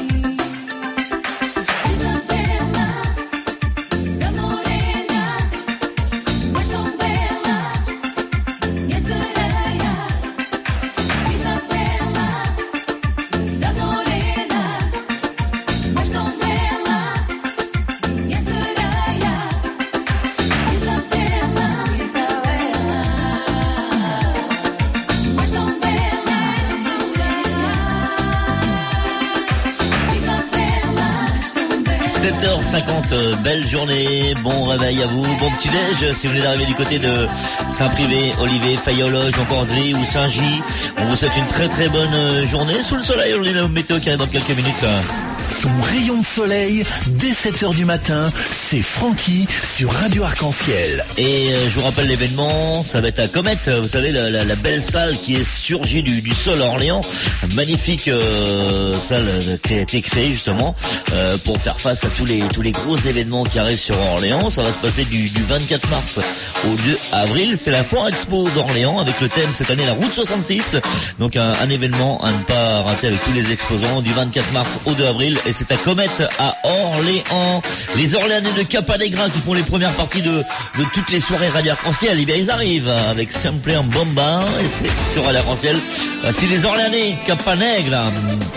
Belle journée, bon réveil à vous, bon petit déj si vous venez d'arriver du côté de Saint-Privé, Olivet, Fayologe, Concordry ou Saint-Gy. On vous souhaite une très très bonne journée sous le soleil. On est au météo qui arrive dans quelques minutes. Ton rayon de soleil dès 7h du matin, c'est Francky sur Radio Arc-en-Ciel. Et je vous rappelle l'événement, ça va être à Comète, vous savez la belle salle qui est surgie du sol à Orléans, magnifique salle qui a été créée justement pour faire face à tous les gros événements qui arrivent sur Orléans. Ça va se passer du 24 mars au 2 avril, c'est la Foire Expo d'Orléans avec le thème cette année la Route 66. Donc un événement à ne pas rater avec tous les exposants du 24 mars au 2 avril. Et c'est à Comète à Orléans. Les Orléanais de Capanegra qui font les premières parties de toutes les soirées Radio Arc-en-Ciel, eh bien ils arrivent avec Simple en Bomba et c'est sur Radio Arc-en-Ciel. Voici les Orléanais Capanegra.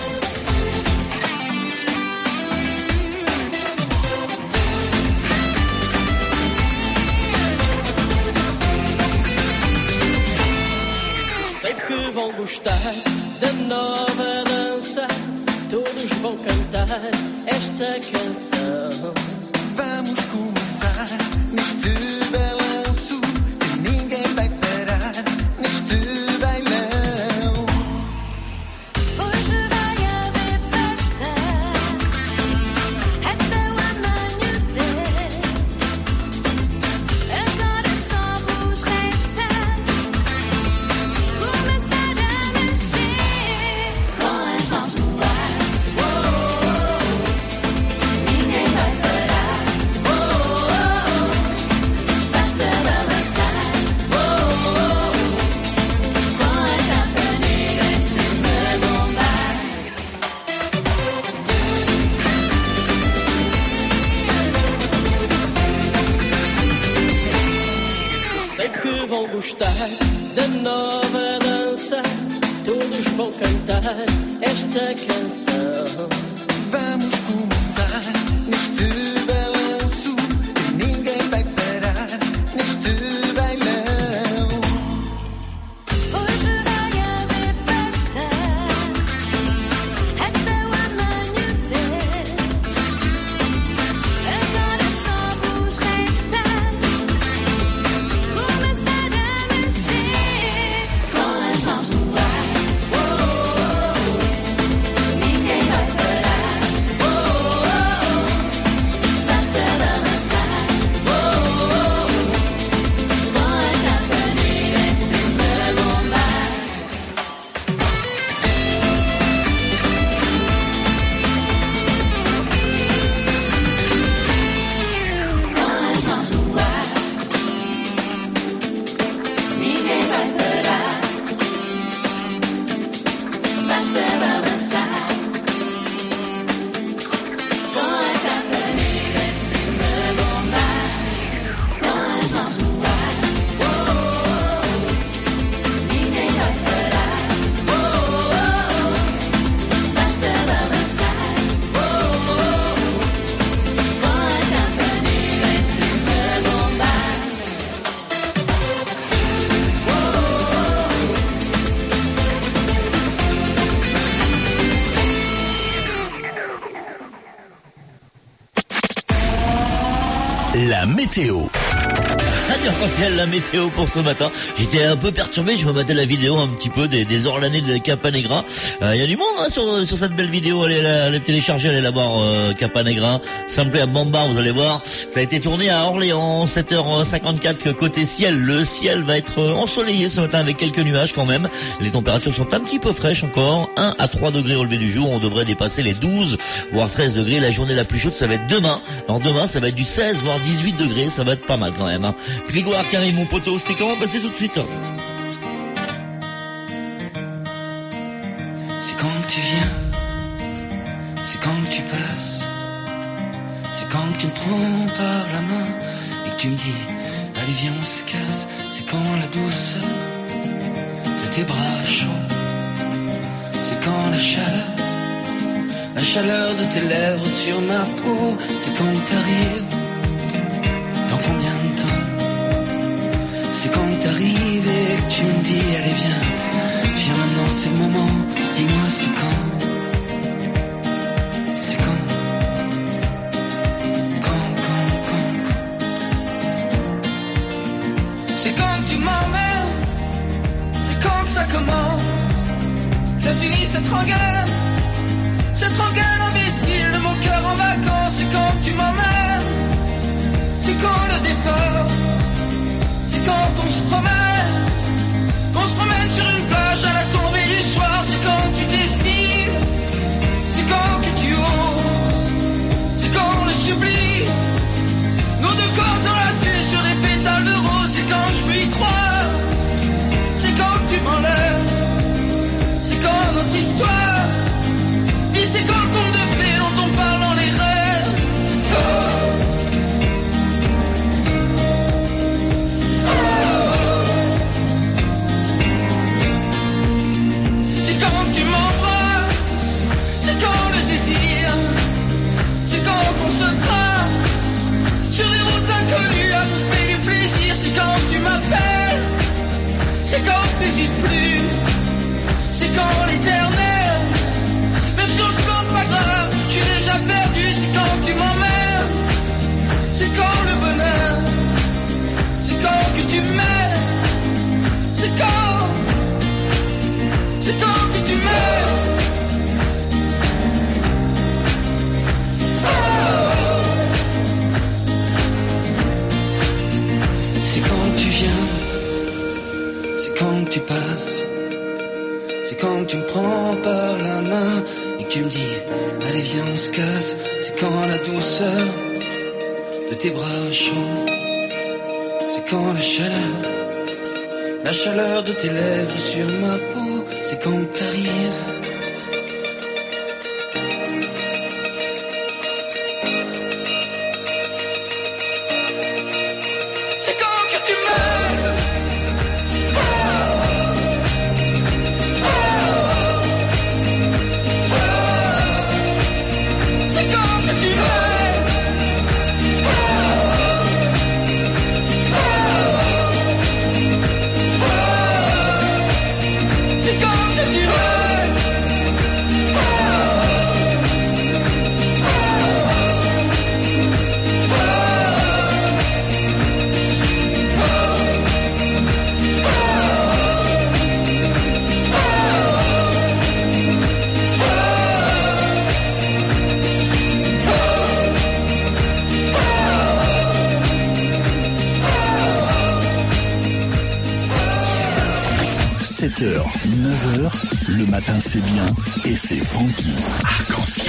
Sei que vão gostar da nova dança. Todos vão cantar esta canção. Vamos começar neste balanço que ninguém vai parar neste bailão. Hoje vai haver festa até o amanhecer. Agora só vos resta começar a mexer com as mãos no ar. Ninguém vai parar. Basta balançar com a capa negra em cima bombar. Sei que vão gostar da nova dança. Todos vão cantar esta canção. Vamos começar neste balanço que ninguém vai parar neste bailão. Hoje vai haver festa até o amanhecer. Agora só vos resta começar a mexer com as mãos no ar. Ninguém vai parar. Basta balançar com a capa negra em cima bombar. Com as mãos no ar. Ninguém vai parar. Basta balançar com a capa negra em cima bombar. Com as mãos no ar. Ninguém vai parar. Basta balançar com a capa negra em cima bombar. La météo. Radio Arc-en-Ciel, la météo pour ce matin. J'étais un peu perturbé, je me mettais la vidéo un petit peu des Orléanais de Capanegra. Il y a du monde hein, sur cette belle vidéo, allez la télécharger, allez la voir. Capanegra, Simple à Bamba, vous allez voir. Ça a été tourné à Orléans, 7h54 côté ciel. Le ciel va être ensoleillé ce matin avec quelques nuages quand même. Les températures sont un petit peu fraîches encore, 1 à 3 degrés au lever du jour. On devrait dépasser les 12 voire 13 degrés. La journée la plus chaude ça va être demain. Alors demain ça va être du 16 voire 18 degrés, ça va être pas mal quand même hein. Grégoire, Karim, mon poteau, c'est comment passer tout de suite. c'est quand tu viens, c'est quand tu passes, c'est quand tu me prends par la main et que tu me dis, allez viens on se casse, c'est quand la douceur de tes bras chauds, c'est quand la chaleur de tes lèvres sur ma peau, c'est quand t'arrives, dans combien de temps, c'est quand t'arrives et que tu me dis, allez viens maintenant c'est le moment, dis-moi c'est quand, c'est quand, c'est quand tu m'emmènes, c'est quand que ça commence, ça s'unit cette rengaine imbécile de mon cœur en vacances, c'est quand tu m'emmènes, c'est quand le départ, c'est quand on se promène sur une plage à la tombée du soir, c'est quand tu décides, c'est quand que tu oses, c'est quand on le sublime, nos deux corps enlacés sur des pétales de rose, c'est quand je peux y croire, c'est quand tu m'enlèves, c'est quand notre histoire, puis c'est quand le conte de fées dont on parle dans les rêves. C'est quand tu m'embrasses, c'est quand le désir, c'est quand on se trace sur des routes inconnues à bouffer du plaisir, c'est quand tu m'appelles, c'est quand t'hésites plus, c'est quand l'éternel, même chose quand pas grave, je suis déjà perdu, c'est quand tu m'emmènes, c'est quand le bonheur, c'est quand que tu m'aimes, c'est quand que tu m'aimes. C'est quand tu viens, c'est quand tu passes, c'est quand tu me prends par la main et que tu me dis, allez viens on se casse, c'est quand la douceur de tes bras chauds, c'est quand la chaleur de tes lèvres sur ma peau, c'est quand t'arrives. C'est quand que tu m'aimes. C'est quand que tu m'aimes. C'est quand que tu m'aimes. « 7h, 9h, le matin c'est bien et c'est Francky. Arc-en-ciel.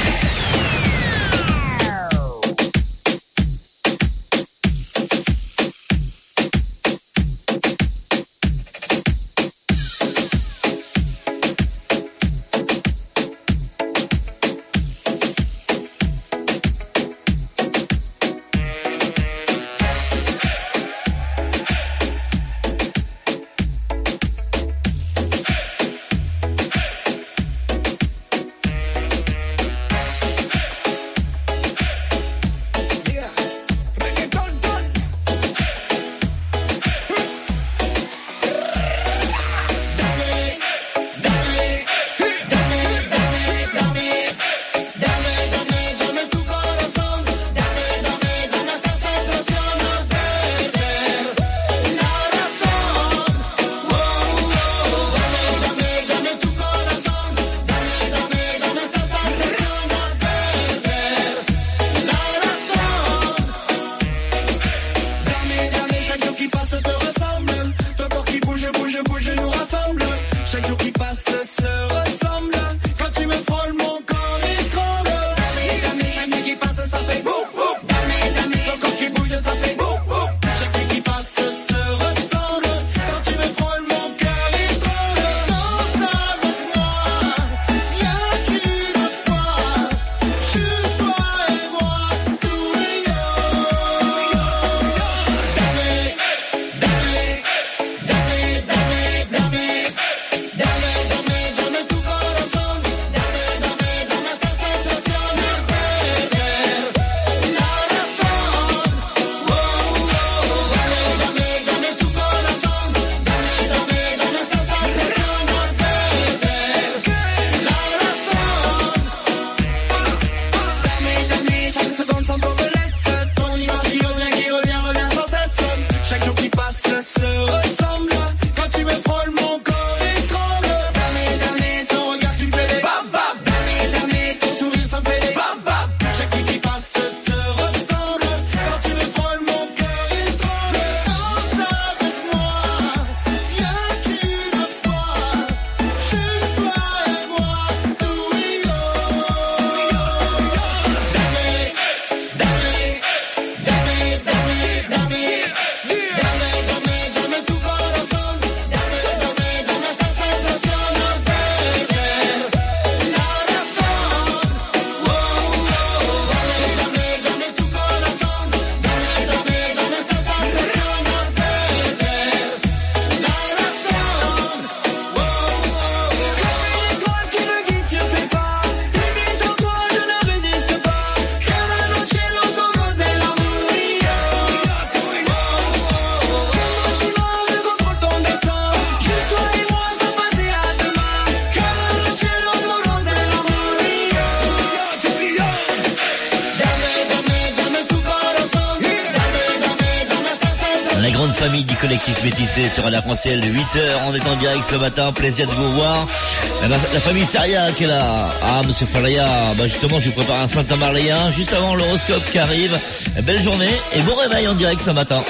famille du collectif Métissé sur Radio Arc-en-Ciel, 8h, on est en direct ce matin, plaisir de vous voir. La famille Faria qui est là. Ah, monsieur Faria, justement, je vous prépare un Santa Maria, juste avant l'horoscope qui arrive. Belle journée et bon réveil en direct ce matin.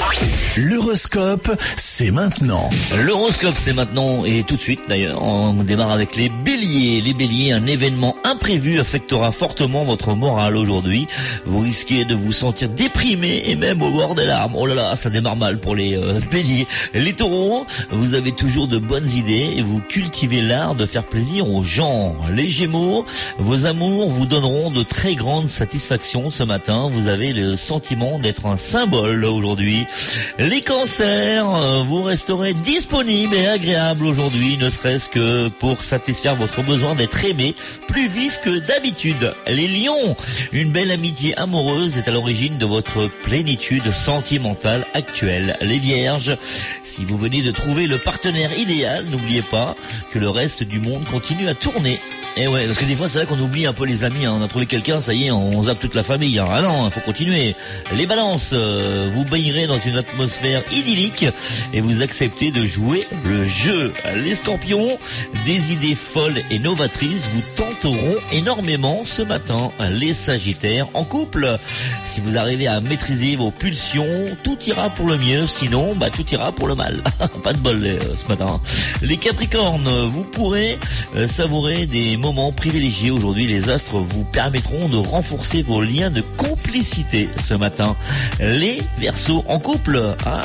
L'horoscope, c'est maintenant. L'horoscope, c'est maintenant et tout de suite d'ailleurs. On démarre avec les béliers. Les béliers, un événement imprévu affectera fortement votre morale aujourd'hui. Vous risquez de vous sentir déprimé et même au bord des larmes. Oh là là, ça démarre mal pour les béliers. Les taureaux, vous avez toujours de bonnes idées et vous cultivez l'art de faire plaisir aux gens. Les gémeaux, vos amours vous donneront de très grandes satisfactions ce matin. Vous avez le sentiment d'être un symbole aujourd'hui. Les cancers, vous resterez disponible et agréable aujourd'hui, ne serait-ce que pour satisfaire votre besoin d'être aimé, plus vif que d'habitude. Les lions, une belle amitié amoureuse est à l'origine de votre plénitude sentimentale actuelle. Les vierges, si vous venez de trouver le partenaire idéal, n'oubliez pas que le reste du monde continue à tourner. Et ouais, parce que des fois c'est vrai qu'on oublie un peu les amis, hein. On a trouvé quelqu'un, ça y est, on zappe toute la famille. Ah non, il faut continuer. Les balances, vous baignerez dans une atmosphère idyllique et vous acceptez de jouer le jeu. Les scorpions, des idées folles et novatrices vous tenteront énormément ce matin. Les sagittaires, en couple, si vous arrivez à maîtriser vos pulsions, tout ira pour le mieux, sinon tout ira pour le mal. Pas de bol ce matin. Les capricornes, vous pourrez savourer des moments privilégiés aujourd'hui. Les astres vous permettront de renforcer vos liens de complicité ce matin. Les Verseaux, en couple,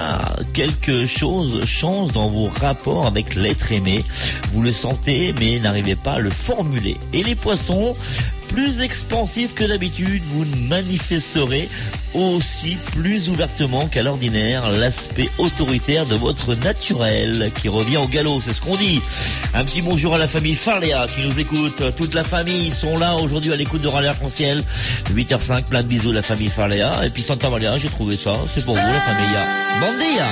quelque chose change dans vos rapports avec l'être aimé. Vous le sentez mais n'arrivez pas à le formuler. Et les poissons, plus expansif que d'habitude, vous manifesterez aussi plus ouvertement qu'à l'ordinaire l'aspect autoritaire de votre naturel qui revient au galop, c'est ce qu'on dit. Un petit bonjour à la famille Faria qui nous écoute. Toute la famille sont là aujourd'hui à l'écoute de Radio Arc-en-Ciel. 8h05, plein de bisous la famille Faria. Et puis Santa Maria, j'ai trouvé ça, c'est pour vous la famille. Bon dia.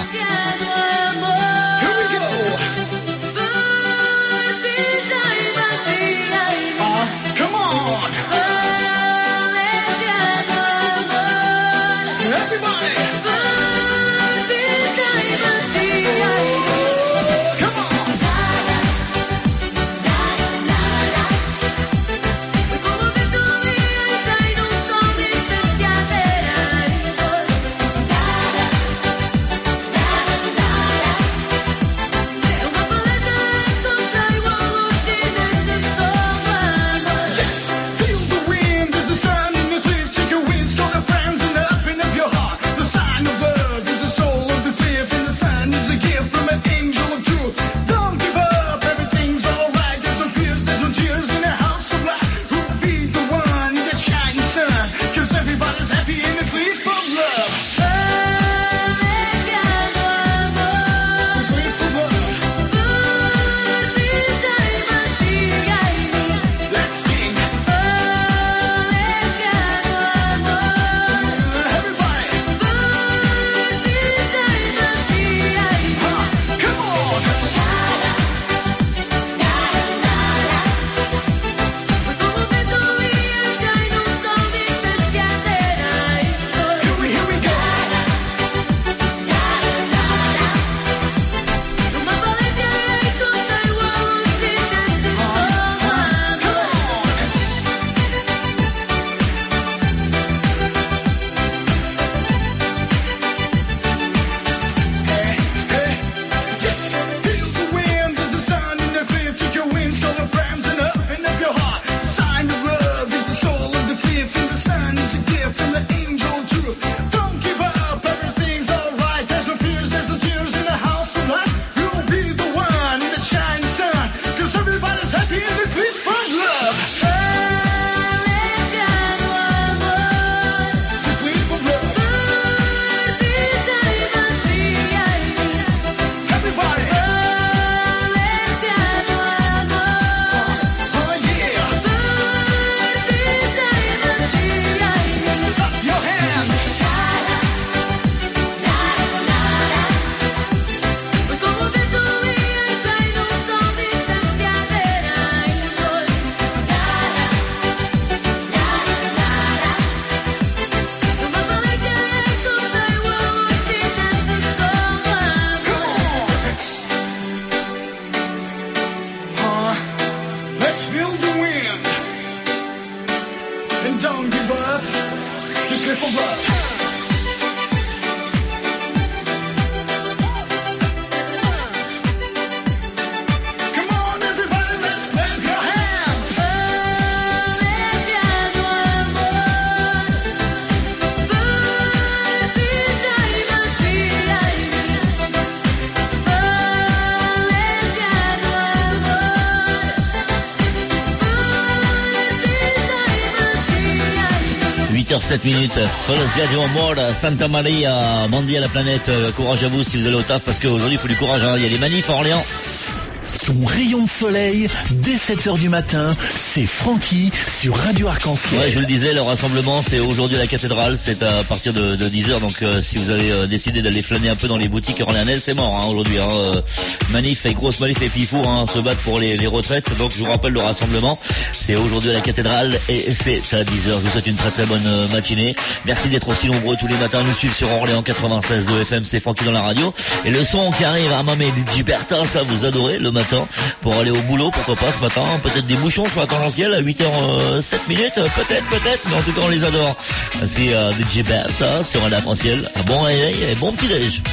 over. h 7 minutes, Felicia du Amor, Santa Maria, Mandy à la planète, courage à vous si vous allez au taf parce qu'aujourd'hui il faut du courage, hein. Il y a les manifs à Orléans. Ton rayon de soleil, dès 7h du matin, c'est Francky sur Radio Arc-en-Ciel. Ouais, je le disais, le rassemblement c'est aujourd'hui à la cathédrale, c'est à partir de 10h, donc si vous avez décidé d'aller flâner un peu dans les boutiques orléanaises, c'est mort hein, aujourd'hui. Hein, manif et grosse manif et pifou, hein, se battre pour les retraites, donc je vous rappelle le rassemblement, c'est aujourd'hui à la cathédrale et c'est à 10h. Je vous souhaite une très très bonne matinée. Merci d'être aussi nombreux tous les matins à nous suivre sur Orléans 96.2 FM, c'est Francky dans la radio. Et le son qui arrive à Mamé DJ Bertin, ça vous adorez le matin pour aller au boulot, pourquoi pas ce matin, peut-être des bouchons sur la tangentielle à 8h07 minutes, peut-être, mais en tout cas on les adore. C'est DJ Bertin sur un arc-en-ciel, un bon réveil et bon petit déj.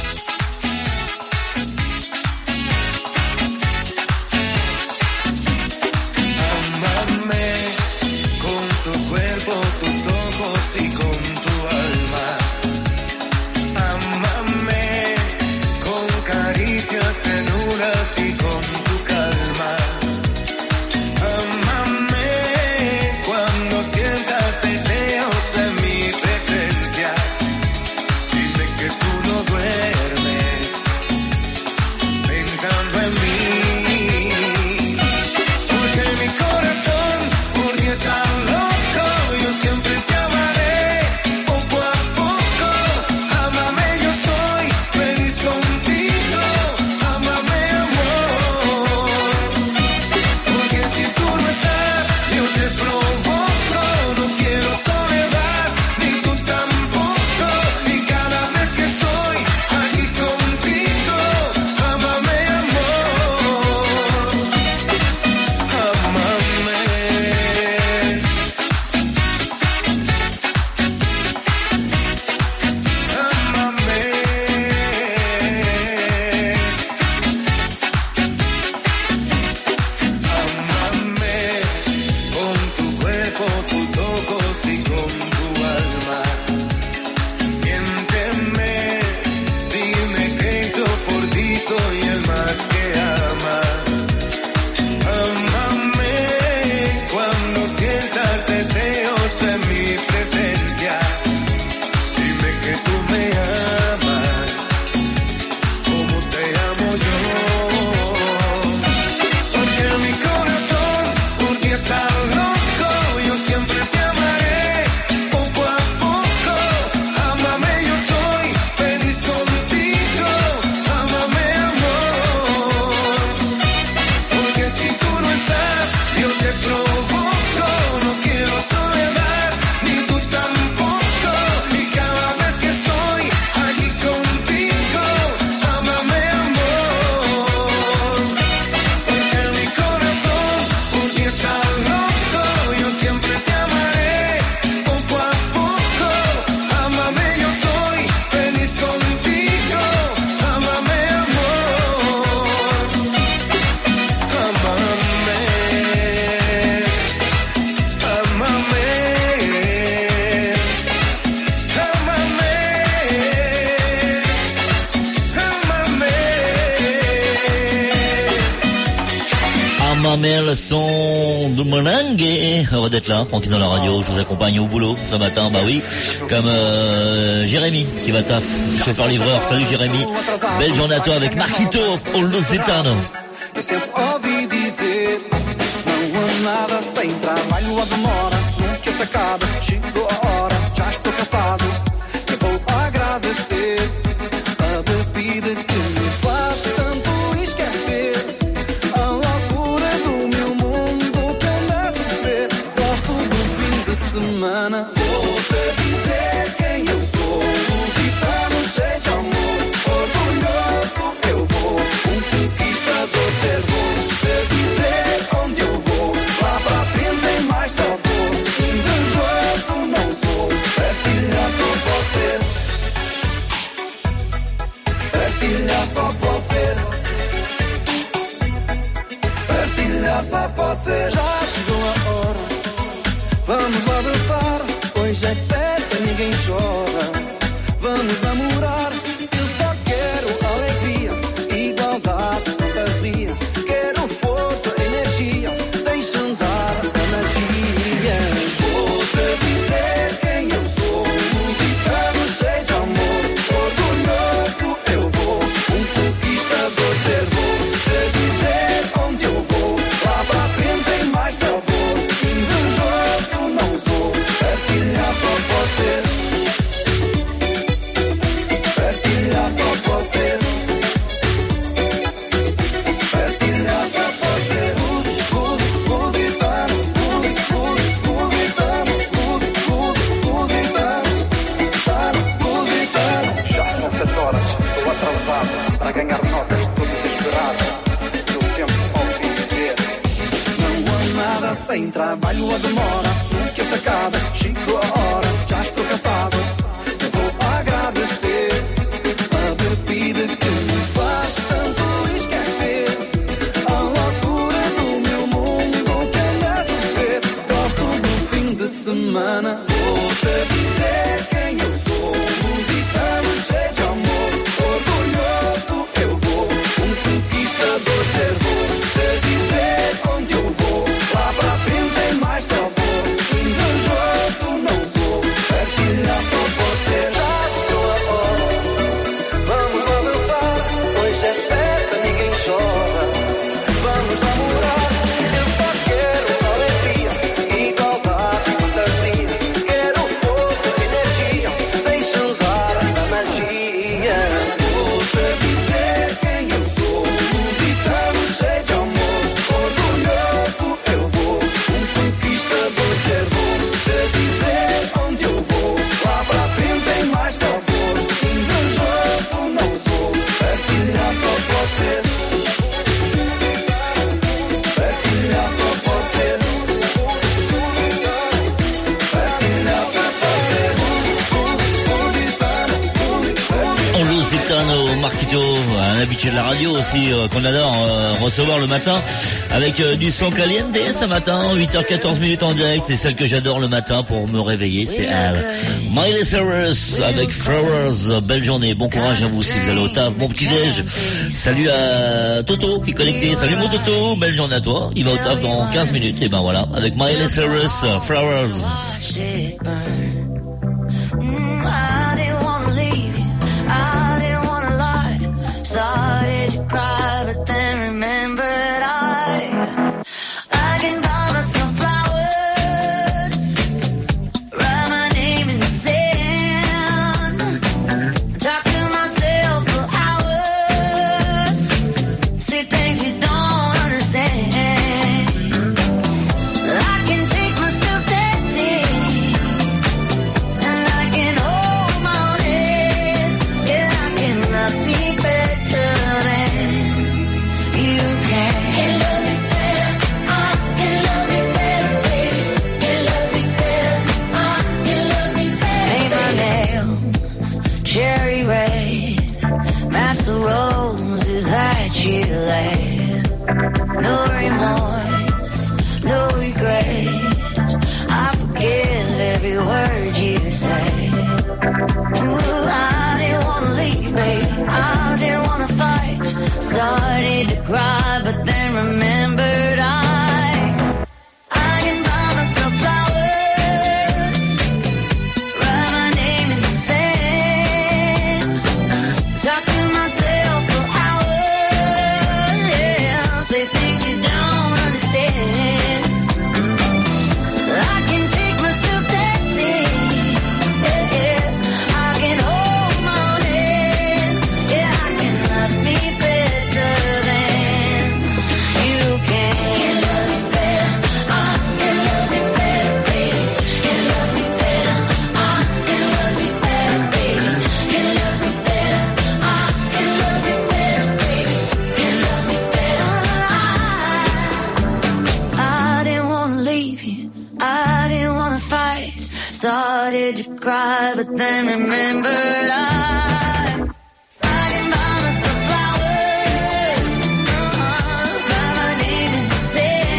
Le son de merengue. Heureux d'être là, Francky dans la radio, je vous accompagne au boulot ce matin, bah oui, comme Jérémy qui va taf, chauffeur-livreur. Salut Jérémy, belle journée à toi avec Marquito, All Lusitano. Eu sempre ouvi dizer, não há nada sem trabalho, a demora nunca se acaba. Chegou a hora, já estou cansado, eu vou agradecer a bebida que me faz tanto esquecer. Semana. Vou-te dizer quem eu sou, lusitano cheio de amor, orgulhoso eu vou, conquistador ser. Vou-te dizer onde eu vou, lá pra frente tem mais sabor, invejoso não sou, partilhar só partilhar só pode ser. Já chegou a hora, vamos lá dançar. Hoje é festa, ninguém chora. Vamos namorar, eu só quero alegria, igualdade, fantasia. Quero força, energia, deixa andar a magia. Vou-te dizer quem eu sou, lusitano cheio de amor. Orgulhoso eu vou, conquistador ser. Vou-te dizer onde eu vou, lá pra frente tem mais sabor. Invejoso não sou, partilhar só pode ser. Partilhar só pode ser. Partilhar só pode ser. Lusitano, lusitano, lusitano. Já são 7 horas, estou atrasado para ganhar notas, estou desesperado. Eu sempre ouvi dizer: não há nada sem trabalho, a demora nunca se acaba. Chegou a hora, já estou cansado. Eu vou agradecer a bebida que me faz tanto esquecer a loucura do meu mundo que anda a sofrer. Gosto do fim de semana. Vou-te dizer quem eu sou, lusitano cheio de amor. Orgulhoso eu vou, conquistador ser. Vou-te dizer onde eu vou, lá pra frente tem mais sabor. Invejoso não sou, partilhar só pode ser. Já chegou a hora, vamos lá dançar. Hoje é festa, ninguém chora. Vamos namorar, eu só quero alegria, igualdade, fantasia. Quero força, energia, deixa andar a magia. Vou-te dizer quem eu sou, lusitano cheio de amor. Orgulhoso eu vou, conquistador ser. Vou-te dizer onde eu vou, lá pra frente tem mais sabor. Invejoso não sou, partilhar só pode ser. Partilhar só pode ser. Partilhar só pode ser. Lusitano, Marquito, un habitué de la radio aussi qu'on adore recevoir le matin avec du son caliente ce matin, 8h14 en direct, c'est celle que j'adore le matin pour me réveiller, c'est elle. Miley Cyrus avec Flowers, belle journée, bon courage à vous si vous allez au taf, bon petit déj. Salut à Toto qui est connecté, salut mon Toto, belle journée à toi, il va au taf dans 15 minutes, et ben voilà, avec Miley Cyrus, Flowers. I didn't wanna leave you, I didn't wanna lie. Started to cry, but then remembered I can buy myself flowers, write my name in the sand, talk to myself for hours, say things you don't understand. I can take myself dancing, and I can hold my own head. Yeah, I can love me better than you can. Can love me better, can love me better, baby. Can love me better, can love me better. Paint my nails cherry red, match the roses that you laid. No remorse, no regret. I forgive every word you say. Ooh, I didn't wanna leave, babe. I didn't wanna fight. Started to cry, but then remembered I can buy myself flowers, write my name in the sand, talk to myself for hours, yeah, say things you don't understand. I can take myself dancing, yeah, yeah. I can hold my own hand, yeah, I can love me better than you can. Can love me better, can love me better, baby. Can love me better, can love me better, baby. Can love me better, can love me better, baby. Can love me better. I didn't wanna leave you, I didn't wanna fight. Started to cry, but then remembered I can buy myself flowers, write my name in the sand.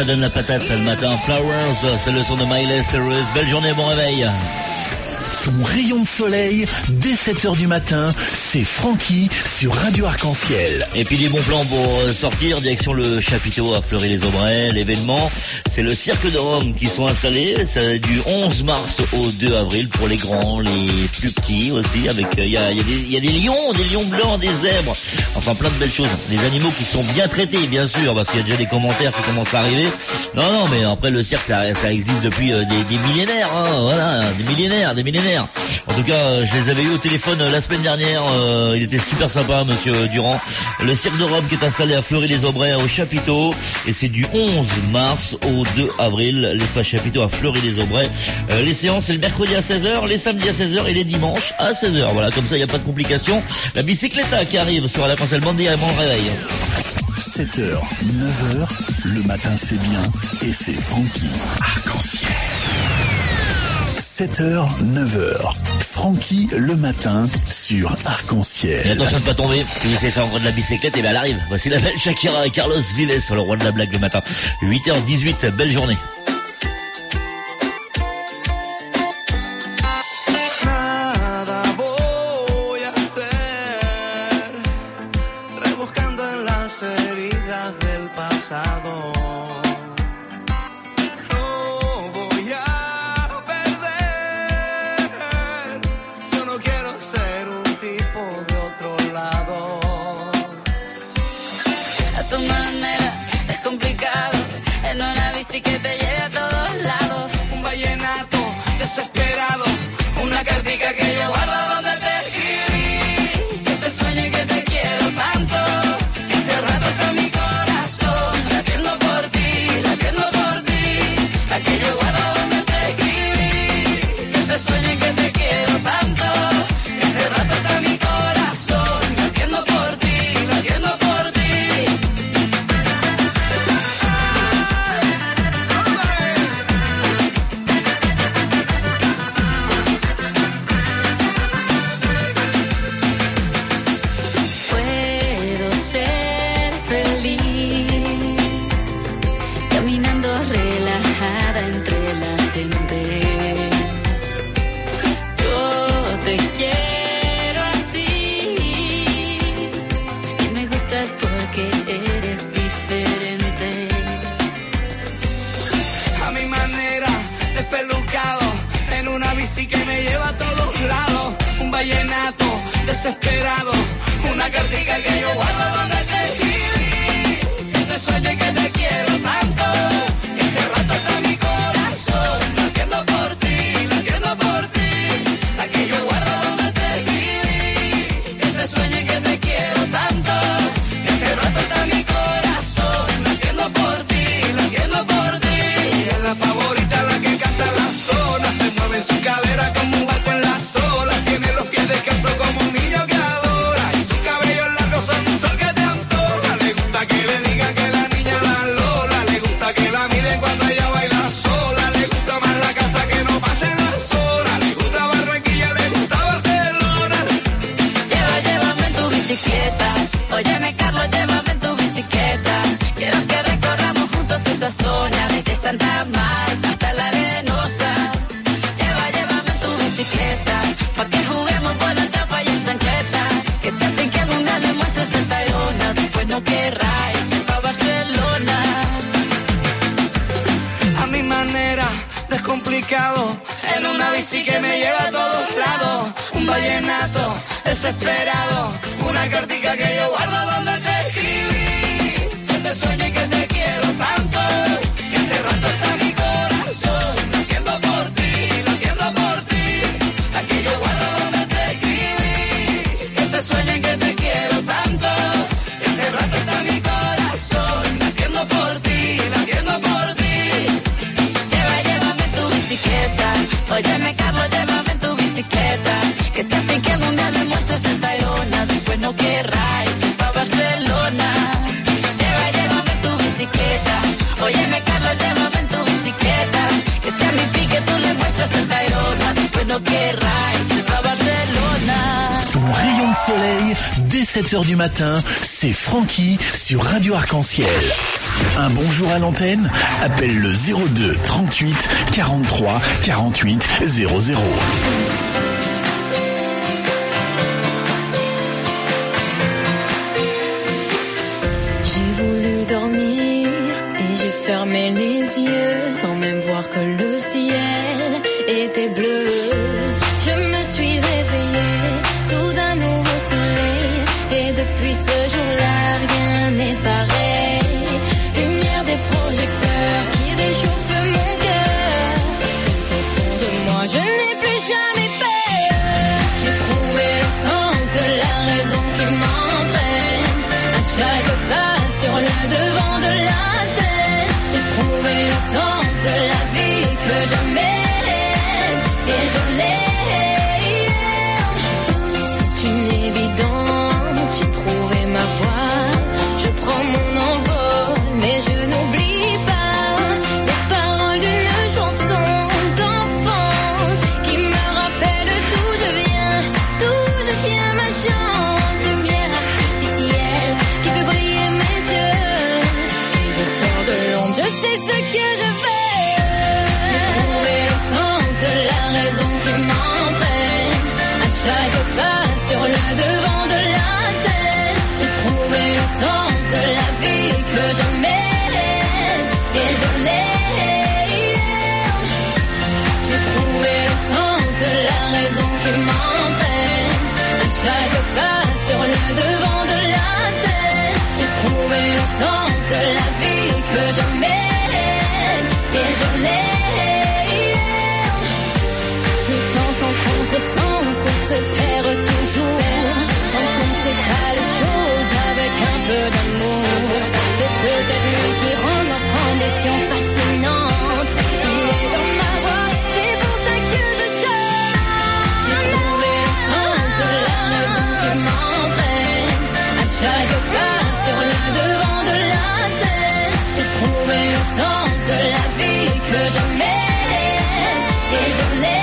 donne la patate ça le matin. Flowers, c'est le son de Miley Cyrus. Belle journée, bon réveil. Ton rayon de soleil, dès 7h du matin, c'est Francky sur Radio Arc-en-Ciel. Et puis des bons plans pour sortir, direction le chapiteau à Fleury-les-Aubrais. L'événement, c'est le Cirque de Rome qui sont installés. C'est du 11 mars au 2 avril pour les grands, les plus petits aussi. Avec il y a des lions blancs, des zèbres. Enfin plein de belles choses. Des animaux qui sont bien traités, bien sûr, parce qu'il y a déjà des commentaires qui commencent à arriver. Non, mais après le cirque, ça existe depuis des millénaires. Hein, voilà, des millénaires. En tout cas, je les avais eu au téléphone la semaine dernière. Il était super sympa, monsieur Durand. Le Cirque de Rome qui est installé à Fleury-les-Aubrais au chapiteau. Et c'est du 11 mars au 2 avril. L'espace chapiteau à Fleury-les-Aubrais. Les séances, c'est le mercredi à 16h, les samedis à 16h et les dimanches à 16h. Voilà, comme ça, il n'y a pas de complications. La bicyclette qui arrive sur la console Bandit à mon réveil. 7h, 9h, le matin c'est bien et c'est Francky. Arc-en-Ciel. 7h, 9h, Francky le matin sur Arc-en-Ciel. Et attention de pas tomber, si vous savez faire encore de la bicyclette, et bien elle arrive. Voici la belle Shakira et Carlos Vives sur le roi de la blague le matin. 8h18, belle journée. Que te llegue a todos lados. Un vallenato desesperado, una cartica que yo guardo donde te escribí. Que te sueño y que te quiero tanto, que hace rato está mi corazón latiendo por ti, la que yo guardo donde te escribí. Que te sueño y que te quiero tanto, que hace rato está mi corazón latiendo por ti. Vallenato desesperado, una cartica que yo guardo donde te escribí. Que te sueño y que te quiero tanto, que hace rato está mi corazón latiendo por ti, la que yo guardo donde te escribí. Que te sueño y que te quiero tanto, que hace rato está mi corazón latiendo por ti. Ella es la favorita, la que canta la zona, se mueve en su cadera como un barco en la sola. Descanso como un niño que adora y sus cabellos largos son un sol que te antoja. Le gusta que le digan que la niña la Lola, le gusta que la miren cuando ella baila sola, le gusta más la casa que no pasen las horas, le gusta Barranquilla, le gusta Barcelona. Llévame en tu bicicleta, óyeme Carlos, llévame en tu bicicleta. Quiero que recorramos juntos esta zona desde Santa Marta hasta la Arenosa. Llévame en tu bicicleta, pa' que juguemos por la tapa y en chancleta. Que sienten que algún día le muestres el Tayrona, después no querrá irse pa' Barcelona. A mi manera, descomplicado, en una bici que me lleva a todos lados. Un vallenato desesperado, una cartica que yo guardo donde te escribí. Que te sueño y que te quiero tanto, que hace rato está mi corazón latiendo por ti, la que yo guardo donde te escribí. Que te sueño y que te quiero tanto, que hace rato está mi corazón latiendo por ti. Llévame en tu bicicleta, óyeme Carlos, llévame en tu bicicleta. Que sienten que algún día le muestres el Tayrona, después no querrá irse pa' Barcelona. Llévame en tu bicicleta, óyeme Carlos, llévame en tu bicicleta. Que si a mi pique tú le muestras el Tayrona, después no querrá irse pa' Barcelona. Ton rayon de soleil, dès 7h du matin, c'est Francky sur Radio Arc-en-Ciel. Un bonjour à l'antenne? Appelle le 02 38 43 48 00. J'ai voulu dormir et j'ai fermé les yeux sans même voir que le ciel était bleu. Je me suis réveillée sous un nouveau soleil et depuis ce jour-là rien n'est pareil. Lumière des projecteurs qui réchauffe mon cœur. Tout au fond de moi je n'ai plus jamais peur. J'ai trouvé le sens de la raison qui m'entraîne à chaque pas sur le devant de la scène. J'ai trouvé le sens de la vie que je mène et je l'ai. C'est une évidence, j'ai trouvé ma voie. Je prends mon envol, mais je n'oublie pas les paroles d'une chanson d'enfance qui me rappelle d'où je viens, d'où je tiens ma chance. Lumière artificielle qui fait briller mes yeux et je sors de l'ombre, je sais ce que je fais. J'ai trouvé le sens de la raison qui m'entraîne à chaque pas sur le devant de la scène. J'ai trouvé le sens de la vie que je mène et je l'ai. J'ai trouvé le sens de la raison qui m'entraîne à chaque pas sur le devant de la scène. J'ai trouvé le sens de la vie que je mène et je l'ai. Tout sens en contresens, on se perd toujours quand on ne fait pas les choses avec un peu d'amour. C'est peut-être lui qui rend notre ambition fascinante. Il est dans ma voix, c'est pour ça que je chante. J'ai trouvé le sens de la raison qui m'entraîne à chaque pas sur le devant de la scène. J'ai trouvé le sens de la vie que je mène et je l'ai.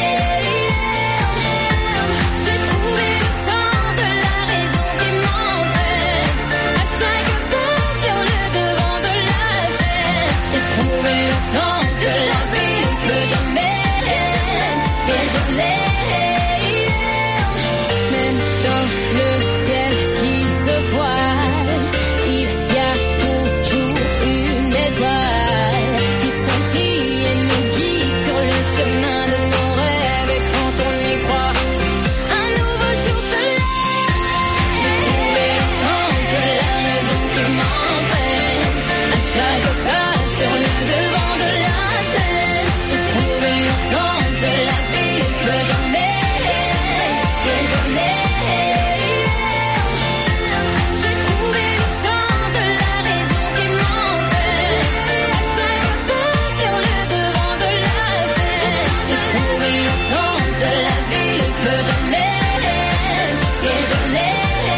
J'ai trouvé le sens de la raison qui m'entraîne à chaque pas sur le devant de la scène. J'ai trouvé le sens de la vie que je mène et je l'ai. Même dans le ciel qui se voile, il y a toujours une étoile qui scintille et nous guide sur le chemin de nos rêves. Et quand on y croit, un nouveau jour se lève. J'ai trouvé le sens de la raison qui m'entraîne à chaque pas sur le devant de la scène. J'ai trouvé le sens de la vie que je mène et je l'ai. J'ai trouvé le sens de la raison qui m'entraîne à chaque pas sur le devant de la scène. J'ai trouvé le sens de la vie que je mène et je l'ai.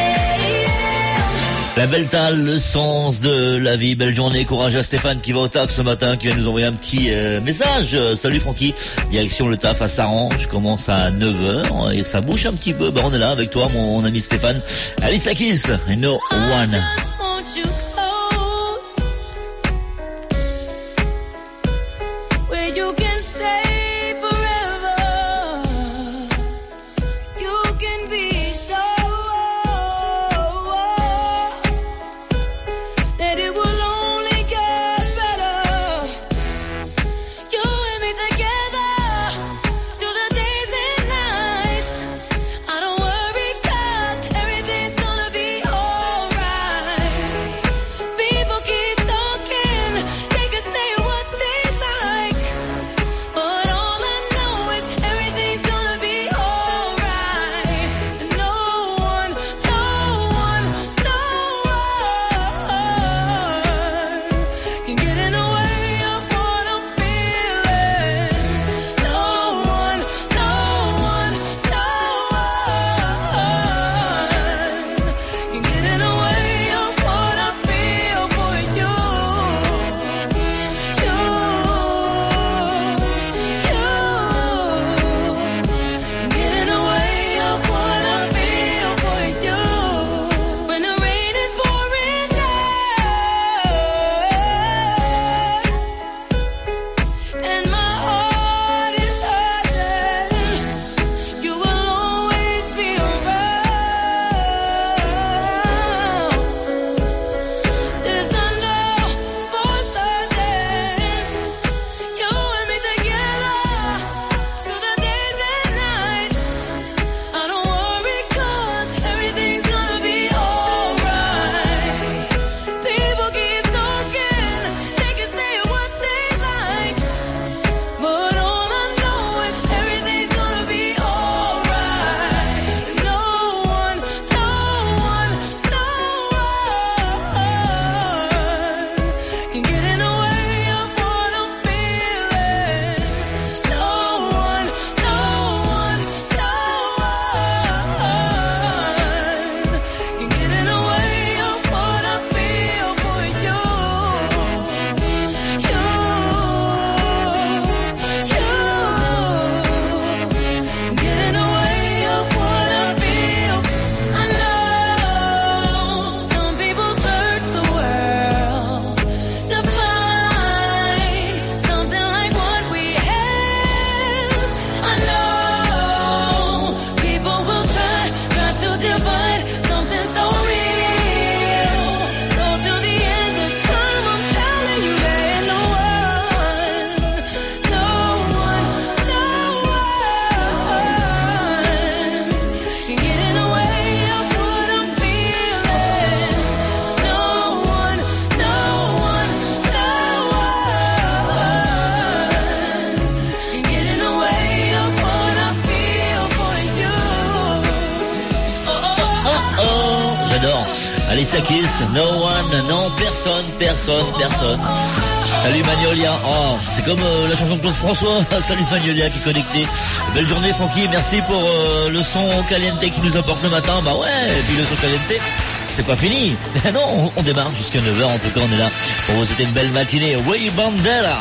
La belle Tal, le sens de la vie. Belle journée, courage à Stéphane qui va au taf ce matin, qui va nous envoyer un petit message. Salut Francky, direction le taf à Saran. Je commence à 9h et ça bouge un petit peu. On est là avec toi mon ami Stéphane. Alice Keys, No One. Where you can stay forever. You can be sure that it will only get better. You and me together through the days and nights. I don't worry 'cause everything's gonna be alright. Alicia Keys, no one, non, personne. Salut Magnolia. Oh, c'est comme la chanson de Claude François. Salut Magnolia qui est connecté. Belle journée Francky, merci pour le son caliente qui nous apporte le matin. Bah ouais, et puis le son caliente, c'est pas fini. Non, on démarre jusqu'à 9h. En tout cas, on est là pour vous souhaiter une belle matinée. Way Bandera.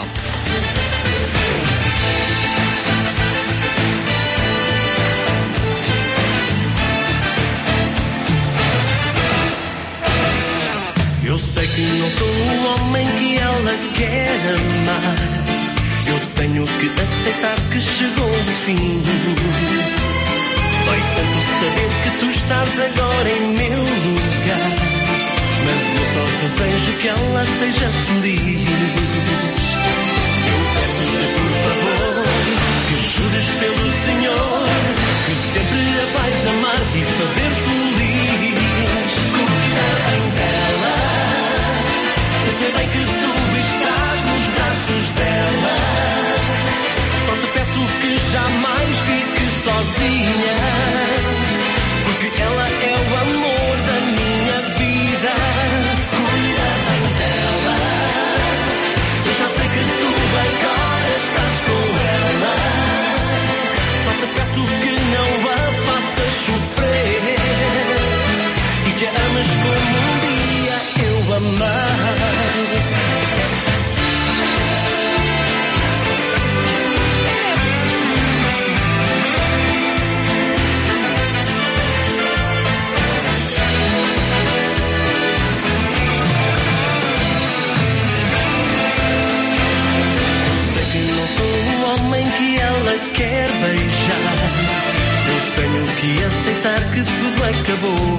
Eu sei que não sou o homem que ela quer amar. Eu tenho que aceitar que chegou o fim. Dói tanto saber que tu estás agora em meu lugar, mas eu só desejo que ela seja feliz. Eu peço-te por favor que jures pelo Senhor que sempre a vais amar e fazer feliz. Cuida bem dela, eu sei bem que tu estás nos braços dela. Só te peço que jamais fiques sozinha, porque ela é o amor da minha vida. Cuida bem dela, eu já sei que tu agora estás com ela. Só te peço que não a faças sofrer e que a ames como um dia eu amar. Que ela quer beijar, eu tenho que aceitar que tudo acabou.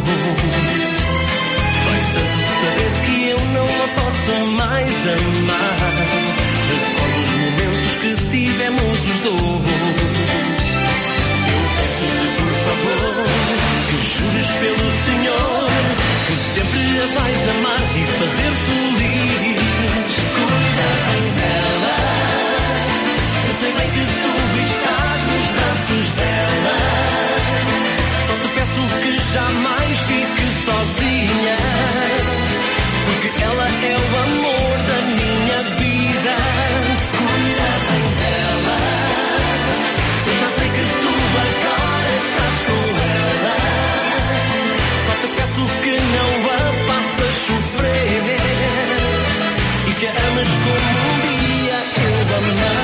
Vai tanto saber que eu não a posso mais amar. Recordo os momentos que tivemos os dois. Eu peço-te por favor que jures pelo Senhor que sempre a vais amar e fazer feliz. Cuida bem dela, sei bem que tu estás nos braços dela. Só te peço que jamais fiques sozinha, porque ela é o amor da minha vida. Cuida bem dela, eu já sei que tu agora estás com ela. Só te peço que não a faças sofrer e que a ames como um dia eu amar.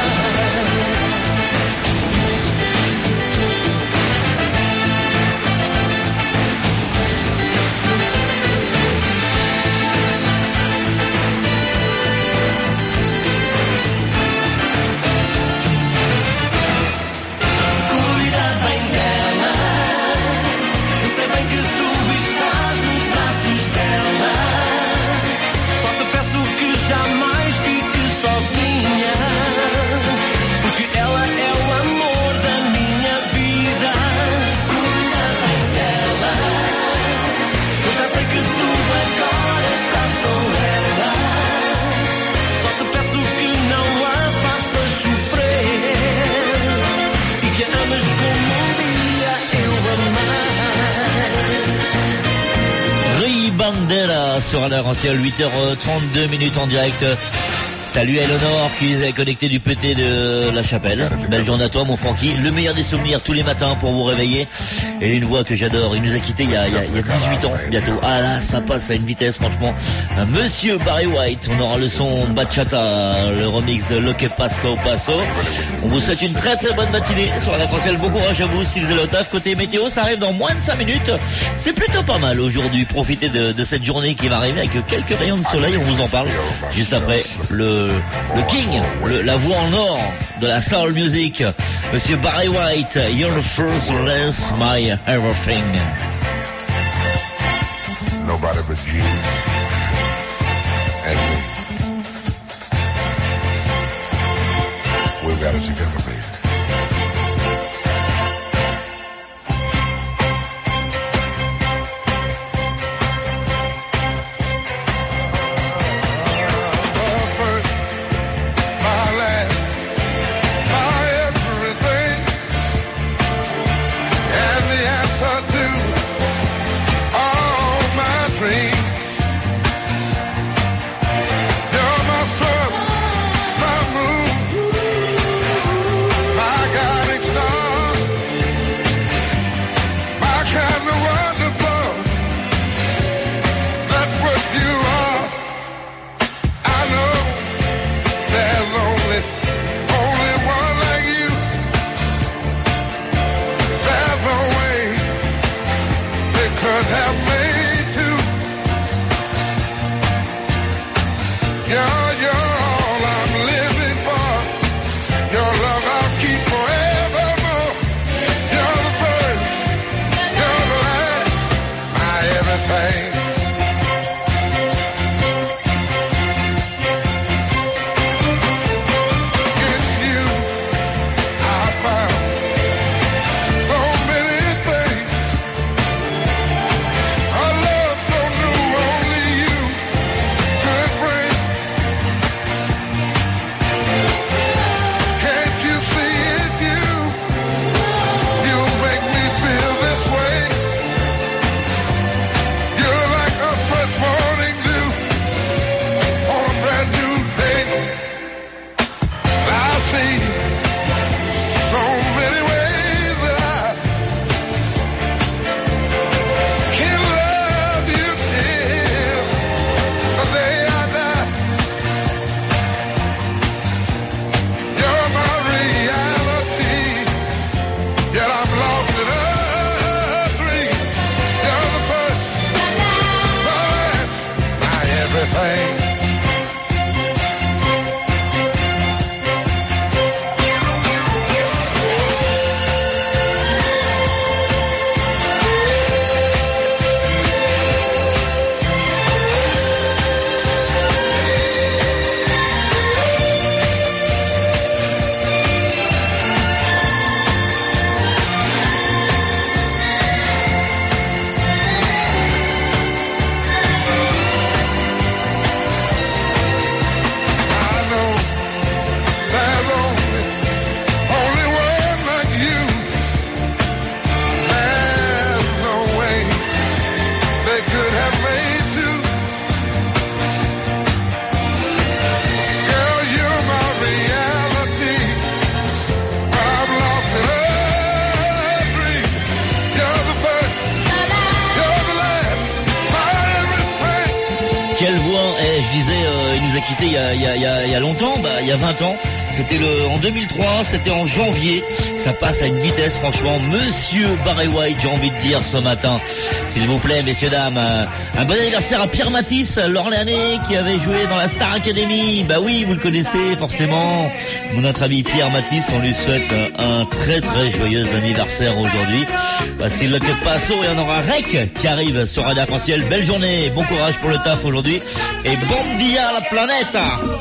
Bandera sur l'heure ancienne, 8h32 en direct. Salut à Eleonore qui est connectée du PT de la Chapelle. Belle journée à toi mon Francky. Le meilleur des souvenirs tous les matins pour vous réveiller. Et une voix que j'adore. Il nous a quittés il y a 18 ans bientôt. Ah là, ça passe à une vitesse franchement. Monsieur Barry White. On aura le son Bachata, le remix de Lo Que Paso Paso. On vous souhaite une très très bonne matinée sur la Francielle. Bon courage à vous si vous êtes au taf. Côté météo, ça arrive dans moins de 5 minutes. C'est plutôt pas mal aujourd'hui. Profitez de cette journée qui va arriver avec quelques rayons de soleil. On vous en parle juste après le King, la voix en or de la soul music, Monsieur Barry White. You're the first, less, my everything. Nobody but you and me. We've got it together, baby. Dream. quitté il y a longtemps, il y a 20 ans. C'était en 2003, c'était en janvier. Ça passe à une vitesse, franchement. Monsieur Barry White, j'ai envie de dire ce matin. S'il vous plaît, messieurs, dames. Un bon anniversaire à Pierre Matisse, l'Orléanais, qui avait joué dans la Star Academy. Bah oui, vous le connaissez forcément. Notre ami Pierre Matisse, on lui souhaite un très très joyeux anniversaire aujourd'hui. Voici le que passo et on aura Rec qui arrive sur Radio Arc-en-Ciel. Belle journée, bon courage pour le taf aujourd'hui. Et bon dia à la planète.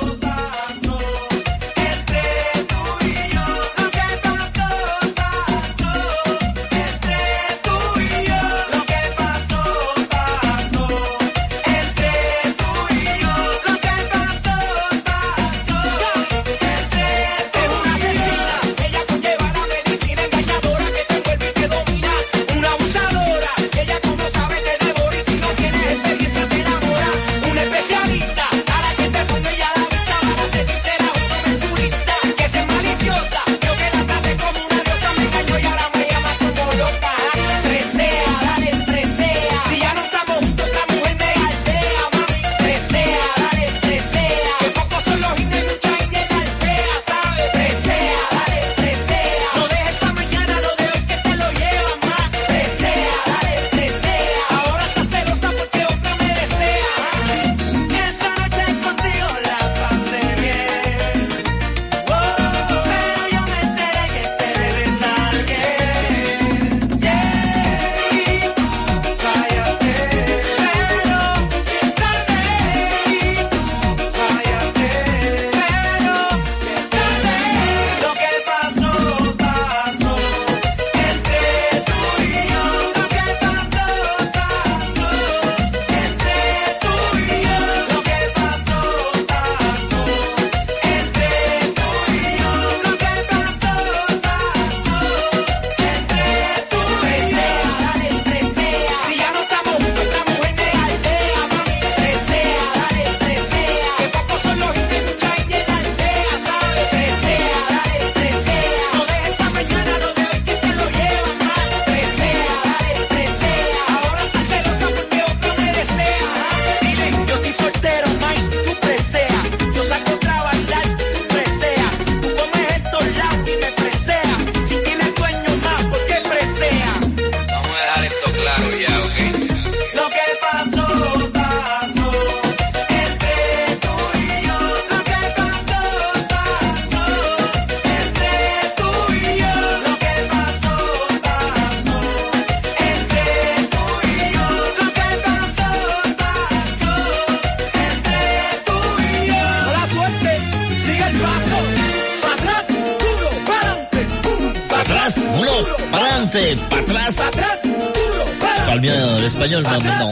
Je parle bien l'espagnol maintenant.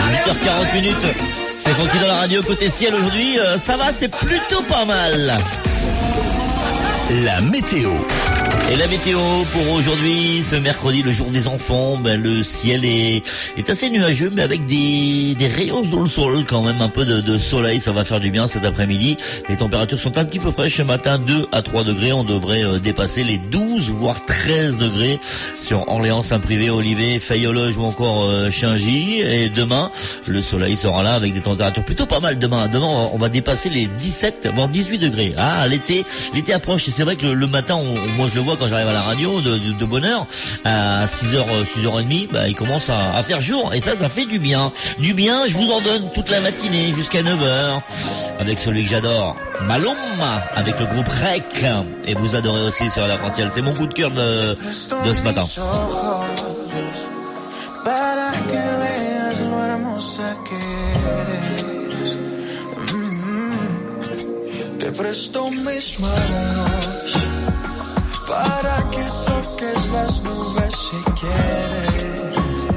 8h40. C'est Francky dans la radio côté ciel aujourd'hui. Ça va, c'est plutôt pas mal. La météo. Et la météo pour aujourd'hui, ce mercredi, le jour des enfants, le ciel est assez nuageux, mais avec des rayons dans le sol quand même, un peu de soleil, ça va faire du bien cet après-midi. Les températures sont un petit peu fraîches ce matin, 2 à 3 degrés, on devrait dépasser les 12 voire 13 degrés sur Orléans, Saint-Privé, Olivet, Fayologe ou encore Chaingy. Et demain, le soleil sera là avec des températures plutôt pas mal demain. Demain, on va dépasser les 17 voire 18 degrés. Ah, l'été approche. Et c'est vrai que le matin, moi je le vois quand j'arrive à la radio de bonne heure, à 6h, 6h30, il commence à faire jour. Et ça fait du bien. Du bien, je vous en donne toute la matinée jusqu'à 9h. Avec celui que j'adore, Maluma, avec le groupe Rec. Et vous adorez aussi sur la Francielle. C'est mon coup de cœur de ce matin. Para que veas lo hermosa que eres. Te presto mis manos para que toques las nubes si quieres.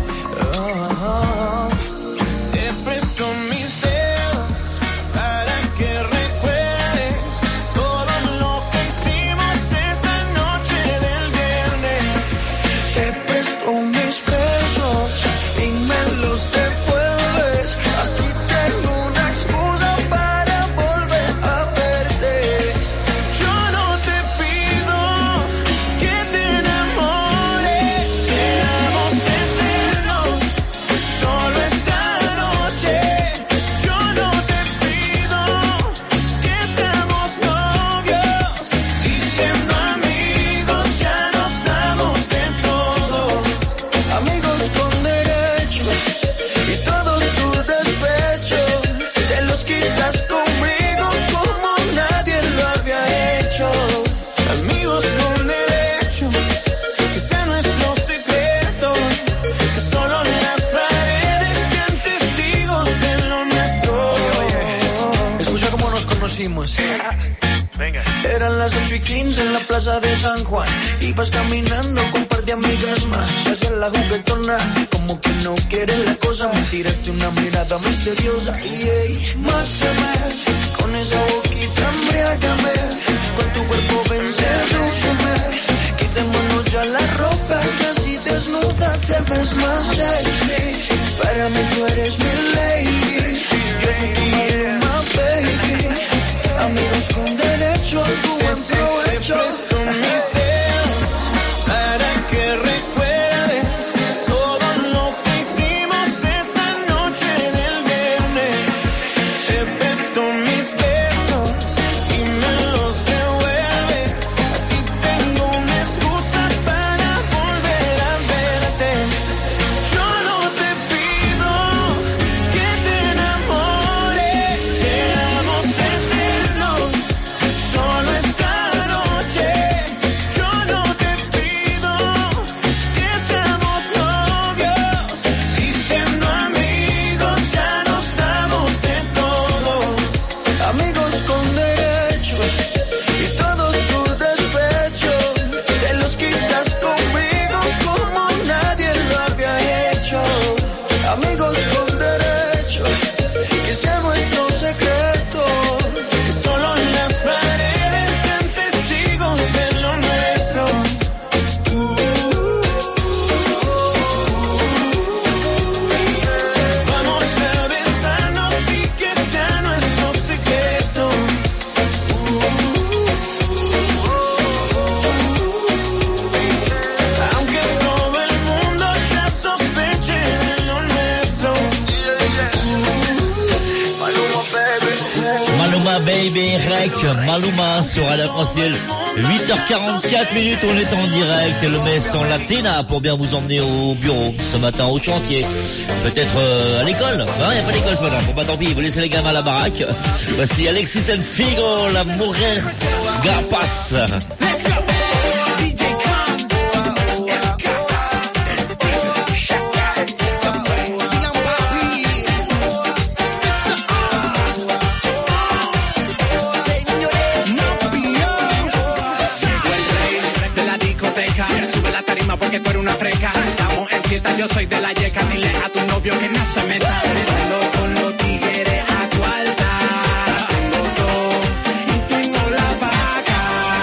Te presto mis dedos para que recuerdes todo lo que hicimos esa noche del viernes. Te presto mis besos y me los devuelves. Así tengo una excusa para volver a verte. Yo no te pido que te enamores, seamos eternos, solo esta noche. Yo no te pido fuimos. Venga. Eran las 8:15 en la plaza de San Juan. Ibas caminando con un par de amigas más. Hacia la juguetona, como que no quieres la cosa. Me tiraste una mirada misteriosa. Y mátame, con esa boquita embriágame. Con tu cuerpo ven, sedúceme. Quitémonos ya la ropa, que así desnuda te ves más sexy. Para mí tú eres mi lady. Yo soy tu Maluma, baby. Amigos con derecho a tu buen provecho. Te presto mis dedos para que recuerdes todo lo que hicimos esa noche del viernes. Te presto mis besos y me los devuelves. Así tengo una excusa para volver a verte. Yo no te pido que te enamores, seamos eternos. Solo esta noche. Yo no te pido que seamos novios. Si siendo amigos ya nos damos de todo. Amigos con derecho y todos tus despechos te los quitas conmigo como nadie lo había hecho. Amigos con derecho, que sea nuestro secreto. Que solo las paredes sean testigos de lo nuestro. Vamos a besarnos y que sea nuestro secreto. Aunque todo el mundo ya sospeche de lo nuestro. Maluma Baby Rec, Maluma sur l'arc-en-ciel. 8h44 minutes, on est en direct. Le Messon Latina pour bien vous emmener au bureau ce matin, au chantier. Peut-être à l'école. Il n'y a pas d'école ce matin. Bon bah tant pis, vous laissez les gamins à la baraque. Voici Alexis and Figo, la Mujer Gapas. De la discoteca, sube la tarima porque tú eres una freca. Estamos en fiesta, yo soy de la yeca. Dile a tu novio que no se meta. Mételo con los tigres a tu alta. Tengo todo y tengo la vaca.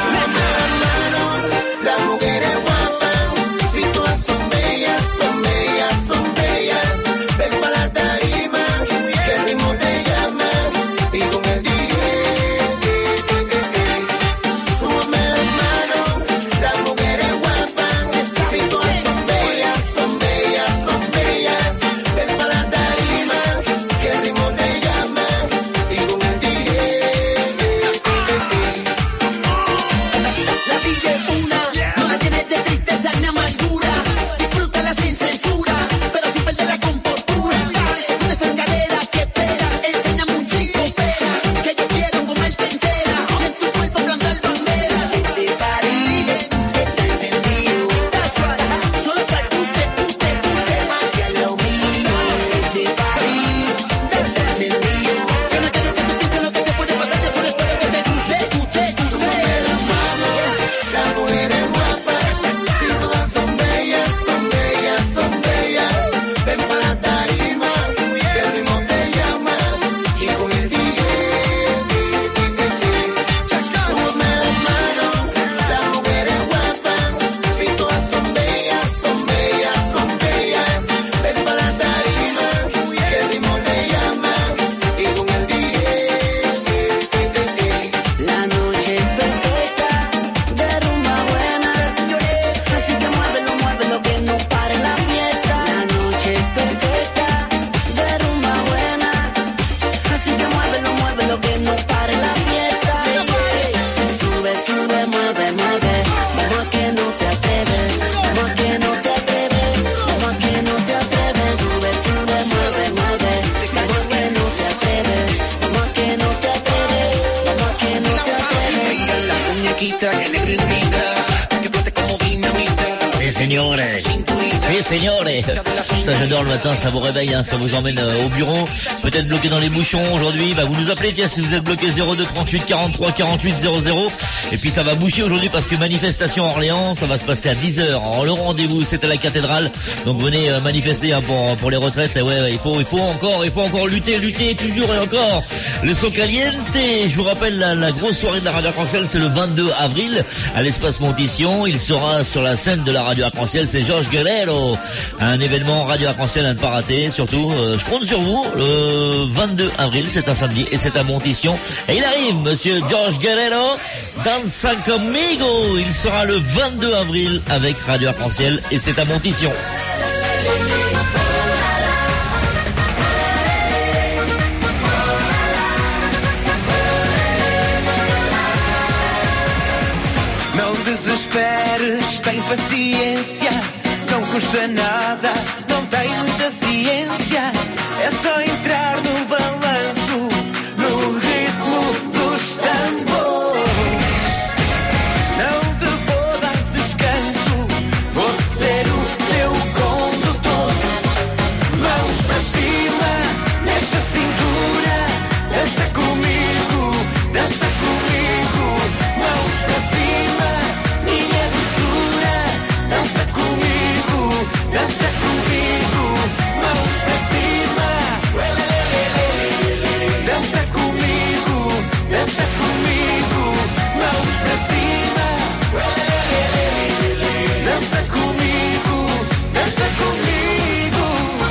Las mujeres guapas, si todas son bellas, son bellas, son bellas. Ven pa' la tarima, que el ritmo te llama. Y con el DJ, súbeme las manos. Las mujeres guapas, si todas son bellas, son bellas, son bellas. Ven pa' la tarima, que Oui, señores. Ça, j'adore le matin, ça vous réveille, hein, ça vous emmène au bureau. Peut-être bloqué dans les bouchons aujourd'hui. Bah, vous nous appelez, tiens, si vous êtes bloqué 02 38 43 48 00. Et puis ça va boucher aujourd'hui parce que manifestation à Orléans, ça va se passer à 10h. Alors, le rendez-vous, c'est à la cathédrale. Donc venez manifester hein, pour les retraites. Et ouais, il faut encore lutter toujours et encore. Le son caliente. Je vous rappelle la grosse soirée de la radio arc-en-ciel, c'est le 22 avril à l'espace Montition. Il sera sur la scène de la radio arc-en-ciel, c'est Georges Guerrero. Un événement radio arc-en-ciel à ne pas rater. Surtout, je compte sur vous. Le 22 avril, c'est un samedi et c'est à Montition. Et il arrive, monsieur Georges Guerrero, Danza Conmigo. Il sera le 22 avril avec radio arc-en-ciel et c'est à Montition. Não desesperes, tem paciência, não custa nada, não tem muita ciência, é só entrar no balanço, no ritmo dos tambores. Não te vou dar descanso, vou ser o teu condutor. Mãos para cima, mexe a cintura, dança comigo, dança comigo. Mãos para cima, minha doçura, dança comigo, dança comigo. Mãos para cima, dança comigo, dança comigo. Mãos para cima, dança comigo, dança comigo.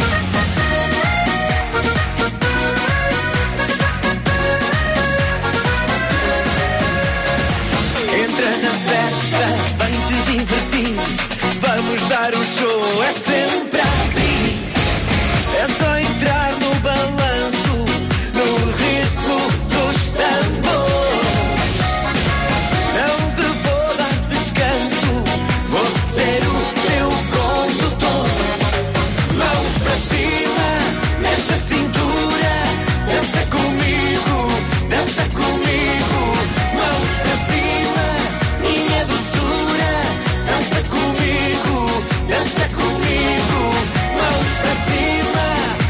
Entra na festa, vem te divertir. Vamos dar o show, é sempre a abrir. É só entrar no balanço, no ritmo dos tambores. Não te vou dar descanso, vou ser o teu condutor. Mãos para cima, mexe a cintura, dança comigo, dança comigo. Mãos para cima, minha doçura, dança comigo, dança comigo. Mãos para cima,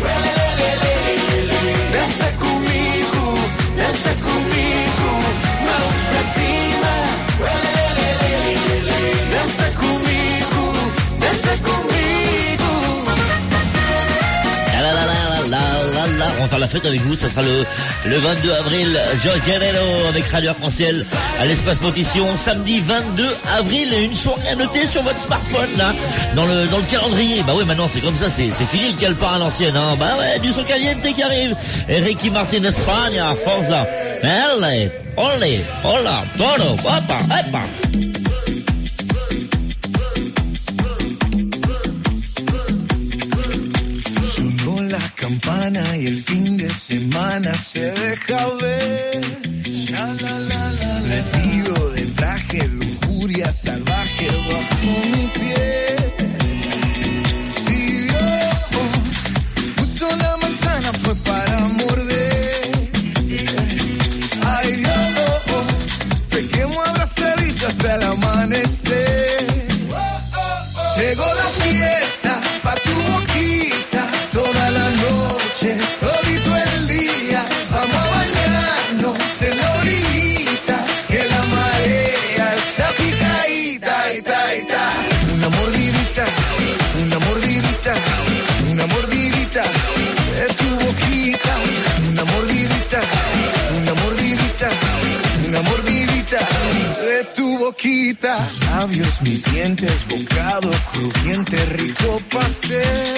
dança comigo, dança comigo. Mãos para cima, dança comigo, dança comigo. On va faire la fête avec vous, ça sera le 22 avril, Georges Guerrero avec Radio Arc-en-Ciel à l'espace Montition, samedi 22 avril, et une soirée à noter sur votre smartphone là, dans le calendrier. Bah ouais, maintenant c'est comme ça, c'est fini le calpar à l'ancienne, hein. Bah ouais, du son caliente qui arrive. Et Ricky Martin Espagne, Forza, elle, ole, hola, todo, papa, epa. La campana y el fin de semana se deja ver. Vestido de traje, lujuria salvaje bajo mi piel. Si Dios puso la manzana fue para morder. Ay Dios, pequemos abrazaditos al amanecer. Llegó la fiesta pa' tu boquita. Toda la noche, todito el día, vamos a bañarnos en la orillita, que la marea está picadita, ita, ita. Una mordidita, una mordidita, una mordidita de tu boquita. Una mordidita, una mordidita, una mordidita de tu boquita. Tus labios, mis dientes, bocado crujiente, rico pastel.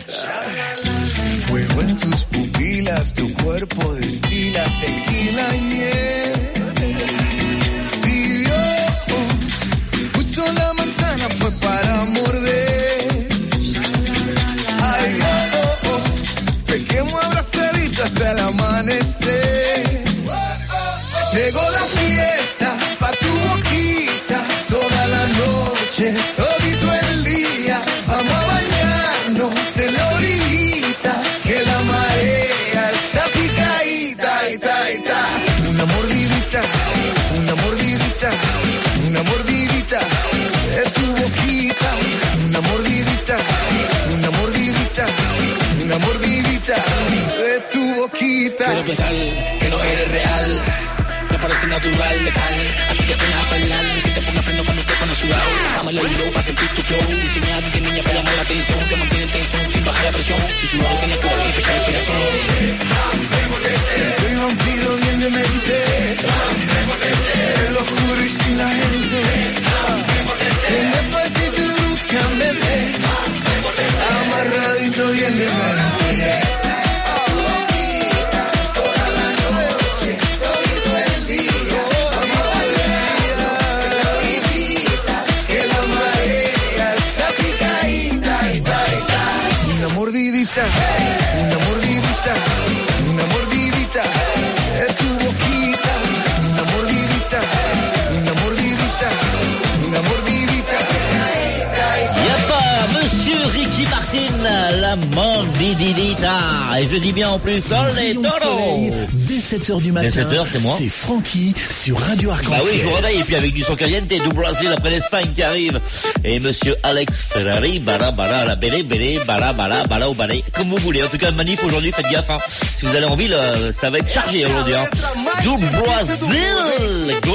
Fuego en tus pupilas, tu cuerpo destila tequila y miel. Si Dios puso la manzana fue para morder. Ay Dios, pequemos abrazaditos al amanecer. Llegó la fiesta pa' tu boquita, toda la noche, todito el día, vamos a bañarnos en la orillita, que la marea está picadita, ita, ita. de pensar que no eres real. Me parece natural, letal. Así que ven a bailar y que te ponga freno cuando te pones sudado. Dame el oído para sentir tu flow. Diseñada desde niña para llamar la atención. Que mantiene tensión sin bajar la presión. Y sudado tiene cuerpo y fecha de respiración. Soy vampiro bien de mente. El oscuro y sin la gente. En despacito y nunca me ve. Amarradito bien de mente. Una mordidita, una mordidita, es tu boquita. Una mordidita, una mordidita, una mordidita. Y'a Monsieur Ricky Martin, la mordidita. Et je dis bien en plus, les toros. Dès 7h du matin, 7h, c'est moi. C'est Francky sur Radio Arc-en-Ciel. Bah oui, je vous réveille, et puis avec du son caliente, du Brésil après l'Espagne qui arrive. Et Monsieur Alex Ferrari, bara, la bélé, bara, bala, ou balé, comme vous voulez. En tout cas, manif aujourd'hui, faites gaffe, hein. Si vous allez en ville, ça va être chargé aujourd'hui, hein. Du Brésil, go!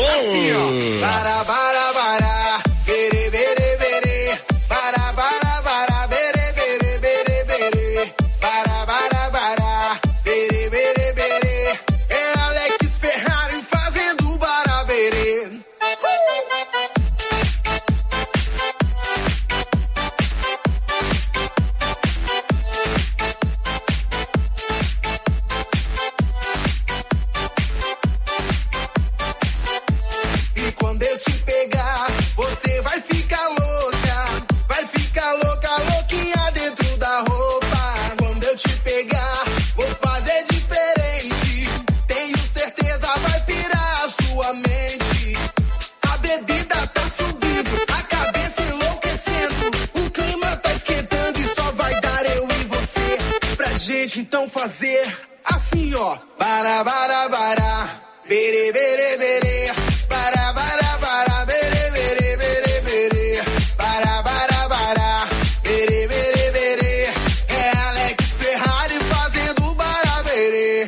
Então fazer assim, ó. Bara, bara, bara. Bere, bere, bere. Bara, bara, bara. Bere, bere, bere, bere. Bara, bara, bara. Bere, bere, bere. É Alex Ferrari fazendo bara, bere.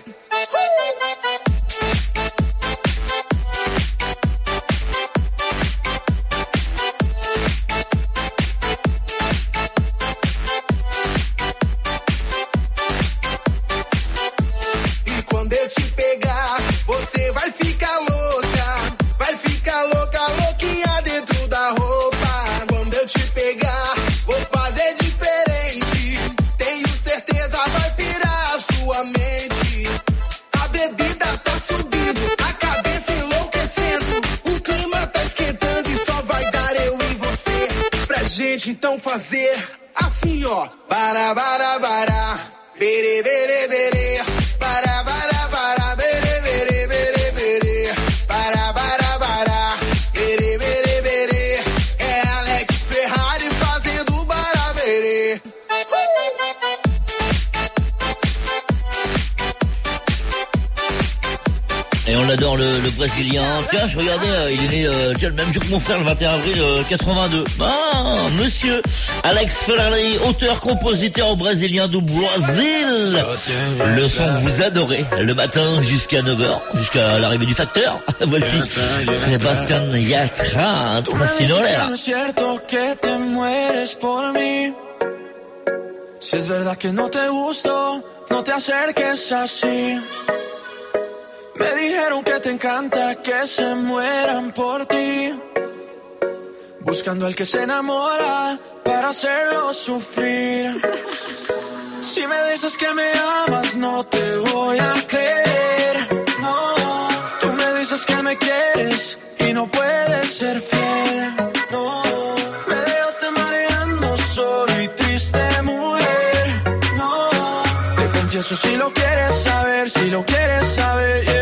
Então fazer assim, ó. Bara, bara, bara. Bere, bere, bere. Bara, bara, bara. Bere, bere, bere, bere. Bara, bara, bara. Bere, bere, bere. É Alex Ferrari fazendo bara, bere. Et on adore le Brésilien. Tiens, je regardais, il est né le même jour que mon frère, le 21 avril 82. Ah, Monsieur Alex Ferrari, auteur-compositeur brésilien du Brésil. Le son que vous adorez, le matin jusqu'à 9h, jusqu'à l'arrivée du facteur. Voici Sébastien Yatra, Tracinolera. No es cierto que te mueres por mí. Si es verdad que no te gusto, no te acerques así. Me dijeron que te encanta que se mueran por ti, buscando al que se enamora para hacerlo sufrir. Si me dices que me amas, no te voy a creer. No, tú me dices que me quieres y no puedes ser fiel. No, me dejaste mareando solo y triste, mujer. No, te confieso si lo quieres saber, si lo quieres saber, yeah.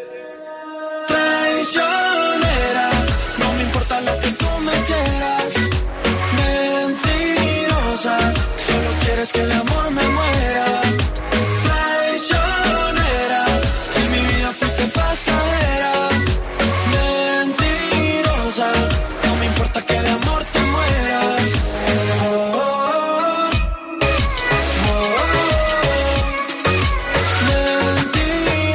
Traicionera, no me importa lo que tú me quieras. Mentirosa, solo quieres que de amor me muera. Traicionera, en mi vida fuiste pasajera. Mentirosa, no me importa que de amor te mueras. Mentirosa,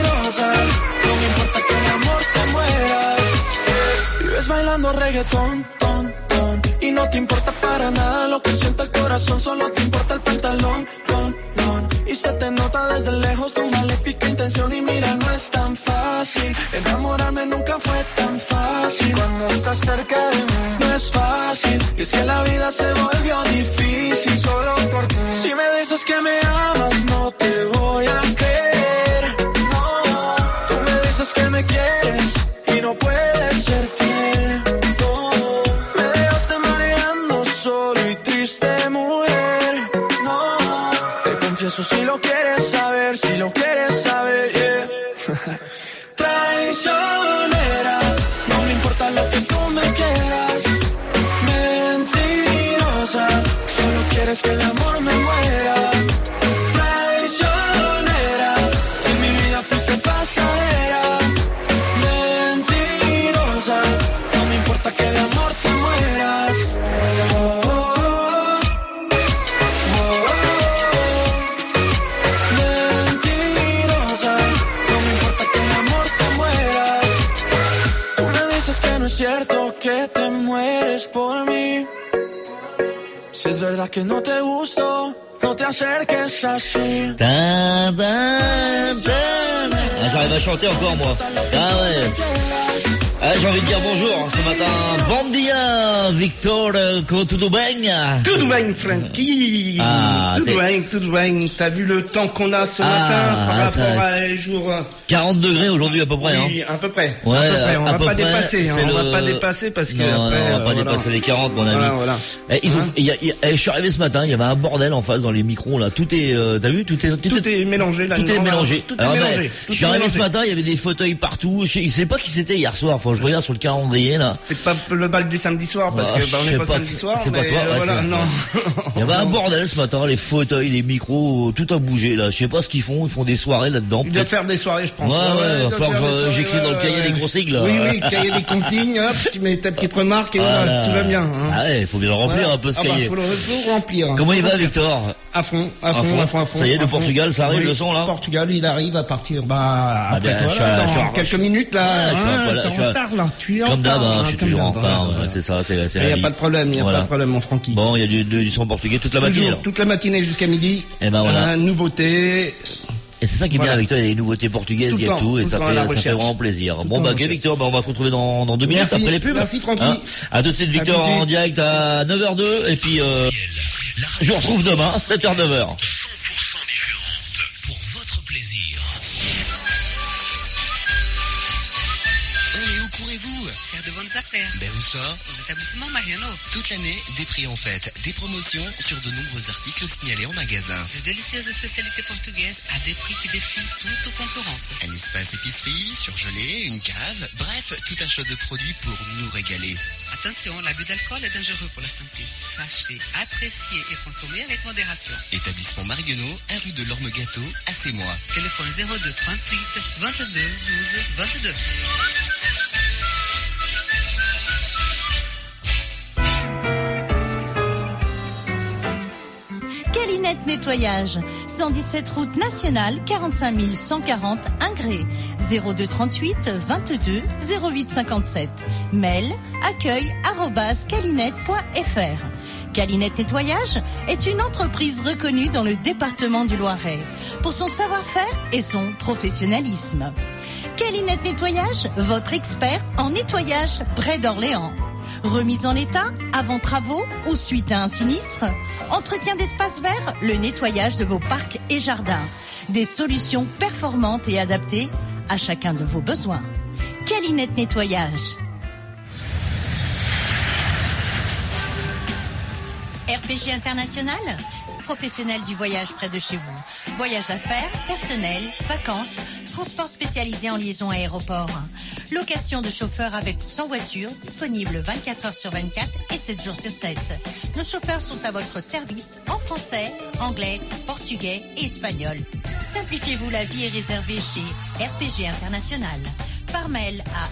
reggaetón, ton, ton. Y no te importa para nada lo que siente el corazón, solo te importa el pantalón, ton, ton. Y se te nota desde lejos tu maléfica intención. Y mira, no es tan fácil, enamorarme nunca fue tan fácil. Cuando estás cerca de mí, no es fácil. Y es que la vida se volvió difícil solo por ti. Si me dices que me amas, no te voy a creer. No, tú me dices que me quieres y no puedes ser fiel. No, me dejaste mareando solo y triste, mujer. No, te confieso si lo quieres saber, si lo quieres saber, yeah. Traicionera, no me importa lo que tú me quieras. Mentirosa, solo quieres que de amor me muera. Traicionera, en mi vida fuiste pasajera. Mentirosa, no me importa que de amor te mueras. Oh, oh, oh, oh. Mentirosa, no me importa que de amor te mueras. Tú me dices que no es cierto que te mueres por mí. Si es verdad que no te gusto, no te acerques así. J'arrive à chanter encore moi. Ah ouais. Ah, j'ai envie de dire bonjour ce matin. Bon dia, Victor, tudo bem? Tudo bem, Frankie. Tudo bem. T'as vu le temps qu'on a ce matin par rapport à les jours 40 degrés aujourd'hui à peu près. Oui, à peu près. Ouais, on va pas dépasser. On va pas dépasser parce que non, après, on va pas dépasser les 40, mon ami. Voilà. Je suis arrivé ce matin, il y avait un bordel en face dans les micros là. Tout est, t'as vu, tout est mélangé là. Tout est mélangé. Tout est mélangé. Je suis arrivé ce matin, il y avait des fauteuils partout. Je sais pas qui c'était hier soir. Enfin, je regarde sur le calendrier là. C'est pas le bal du samedi soir parce que on n'est pas samedi soir. C'est pas toi. Voilà, non. Il y avait un bordel ce matin, les fauteuils, les micros, tout a bougé là. Je sais pas ce qu'ils font. Ils font des soirées là-dedans. Ils doivent faire des soirées, je pense. Ouais, il va falloir que j'écris dans le cahier des consignes là. Oui, cahier des consignes. Hop, tu mets ta petite remarque et voilà, tout va bien. Hein. Ah ouais, il faut bien le remplir un peu ce cahier. Faut le remplir. Comment il va, Victor? À fond. Ça y est, le Portugal, ça arrive le son là. Le Portugal, il arrive à partir après toi dans quelques minutes là. Je suis en retard là. Tu es en retard. Comme d'hab, je suis toujours en retard. C'est ça, c'est la vie. Il y a pas de problème, mon Francky. Bon, il y a du son portugais toute la matinée. Toute la matinée jusqu'à midi. Et ben voilà. Nouveauté. Et c'est ça qui est bien avec toi, il y a des nouveautés portugaises, il y a tout, et ça fait vraiment plaisir. Bon, bah, ok, Victor, on va te retrouver dans 2 minutes après les pubs. Merci, Francky. À tout de suite, Victor, en direct à 9h02, et puis, je vous retrouve demain, 7h, 9h. 100% différente pour votre plaisir. Et où courez-vous? Faire de bonnes affaires. Ben où ça? Aux établissements Mariano. Toute l'année, des prix en fête, des promotions sur de nombreux articles signalés en magasin. De délicieuses spécialités portugaises à des prix qui défient toute concurrence. Un espace épicerie, surgelé, une cave, bref, tout un choix de produits pour nous régaler. Attention, l'abus d'alcool est dangereux pour la santé. Sachez, apprécier et consommer avec modération. Établissement Mariano, 1 rue de l'Orme-Gâteau, à Sémois. Téléphone 02 38 22 12 22. Calinette Nettoyage, 117 route nationale, 45 140 Ingré, 02 38 22 08 57. Mail accueil@calinette.fr. Calinette Nettoyage est une entreprise reconnue dans le département du Loiret pour son savoir-faire et son professionnalisme. Calinette Nettoyage, votre expert en nettoyage près d'Orléans. Remise en état, avant travaux ou suite à un sinistre. Entretien d'espaces verts, le nettoyage de vos parcs et jardins. Des solutions performantes et adaptées à chacun de vos besoins. Calinette Nettoyage. RPG International, professionnel du voyage près de chez vous. Voyage affaires, personnel, vacances, transport spécialisé en liaison aéroport. Location de chauffeurs avec ou sans voiture, disponible 24 heures sur 24 et 7 jours sur 7. Nos chauffeurs sont à votre service en français, anglais, portugais et espagnol. Simplifiez-vous la vie et réservez chez RPG International. Par mail à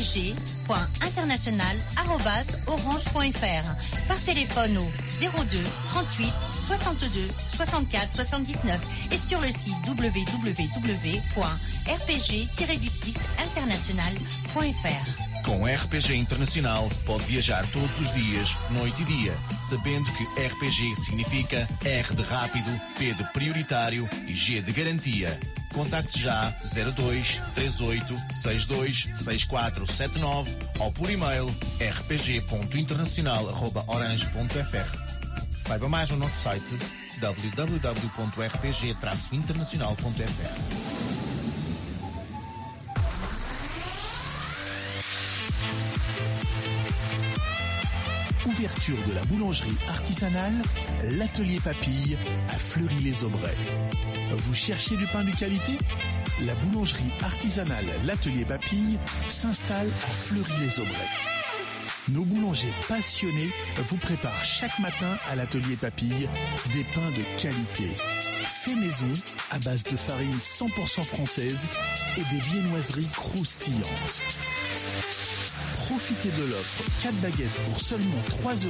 rpg.international@orange.fr. Par téléphone au 02 38 62 64 79 et sur le site www.rpg-international.fr. Com RPG Internacional, pode viajar todos os dias, noite e dia, sabendo que RPG significa R de rápido, P de prioritário e G de garantia. Contacte já 02 38 62 6479 ou por e-mail rpg.internacional@orange.fr. Saiba mais no nosso site www.rpg-internacional.fr. Ouverture de la boulangerie artisanale, l'atelier Papille à Fleury-les-Aubrais. Vous cherchez du pain de qualité? La boulangerie artisanale l'atelier Papille s'installe à Fleury-les-Aubrais. Nos boulangers passionnés vous préparent chaque matin à l'atelier Papille des pains de qualité. Fait maison à base de farine 100% française et des viennoiseries croustillantes. Profitez de l'offre 4 baguettes pour seulement 3 €.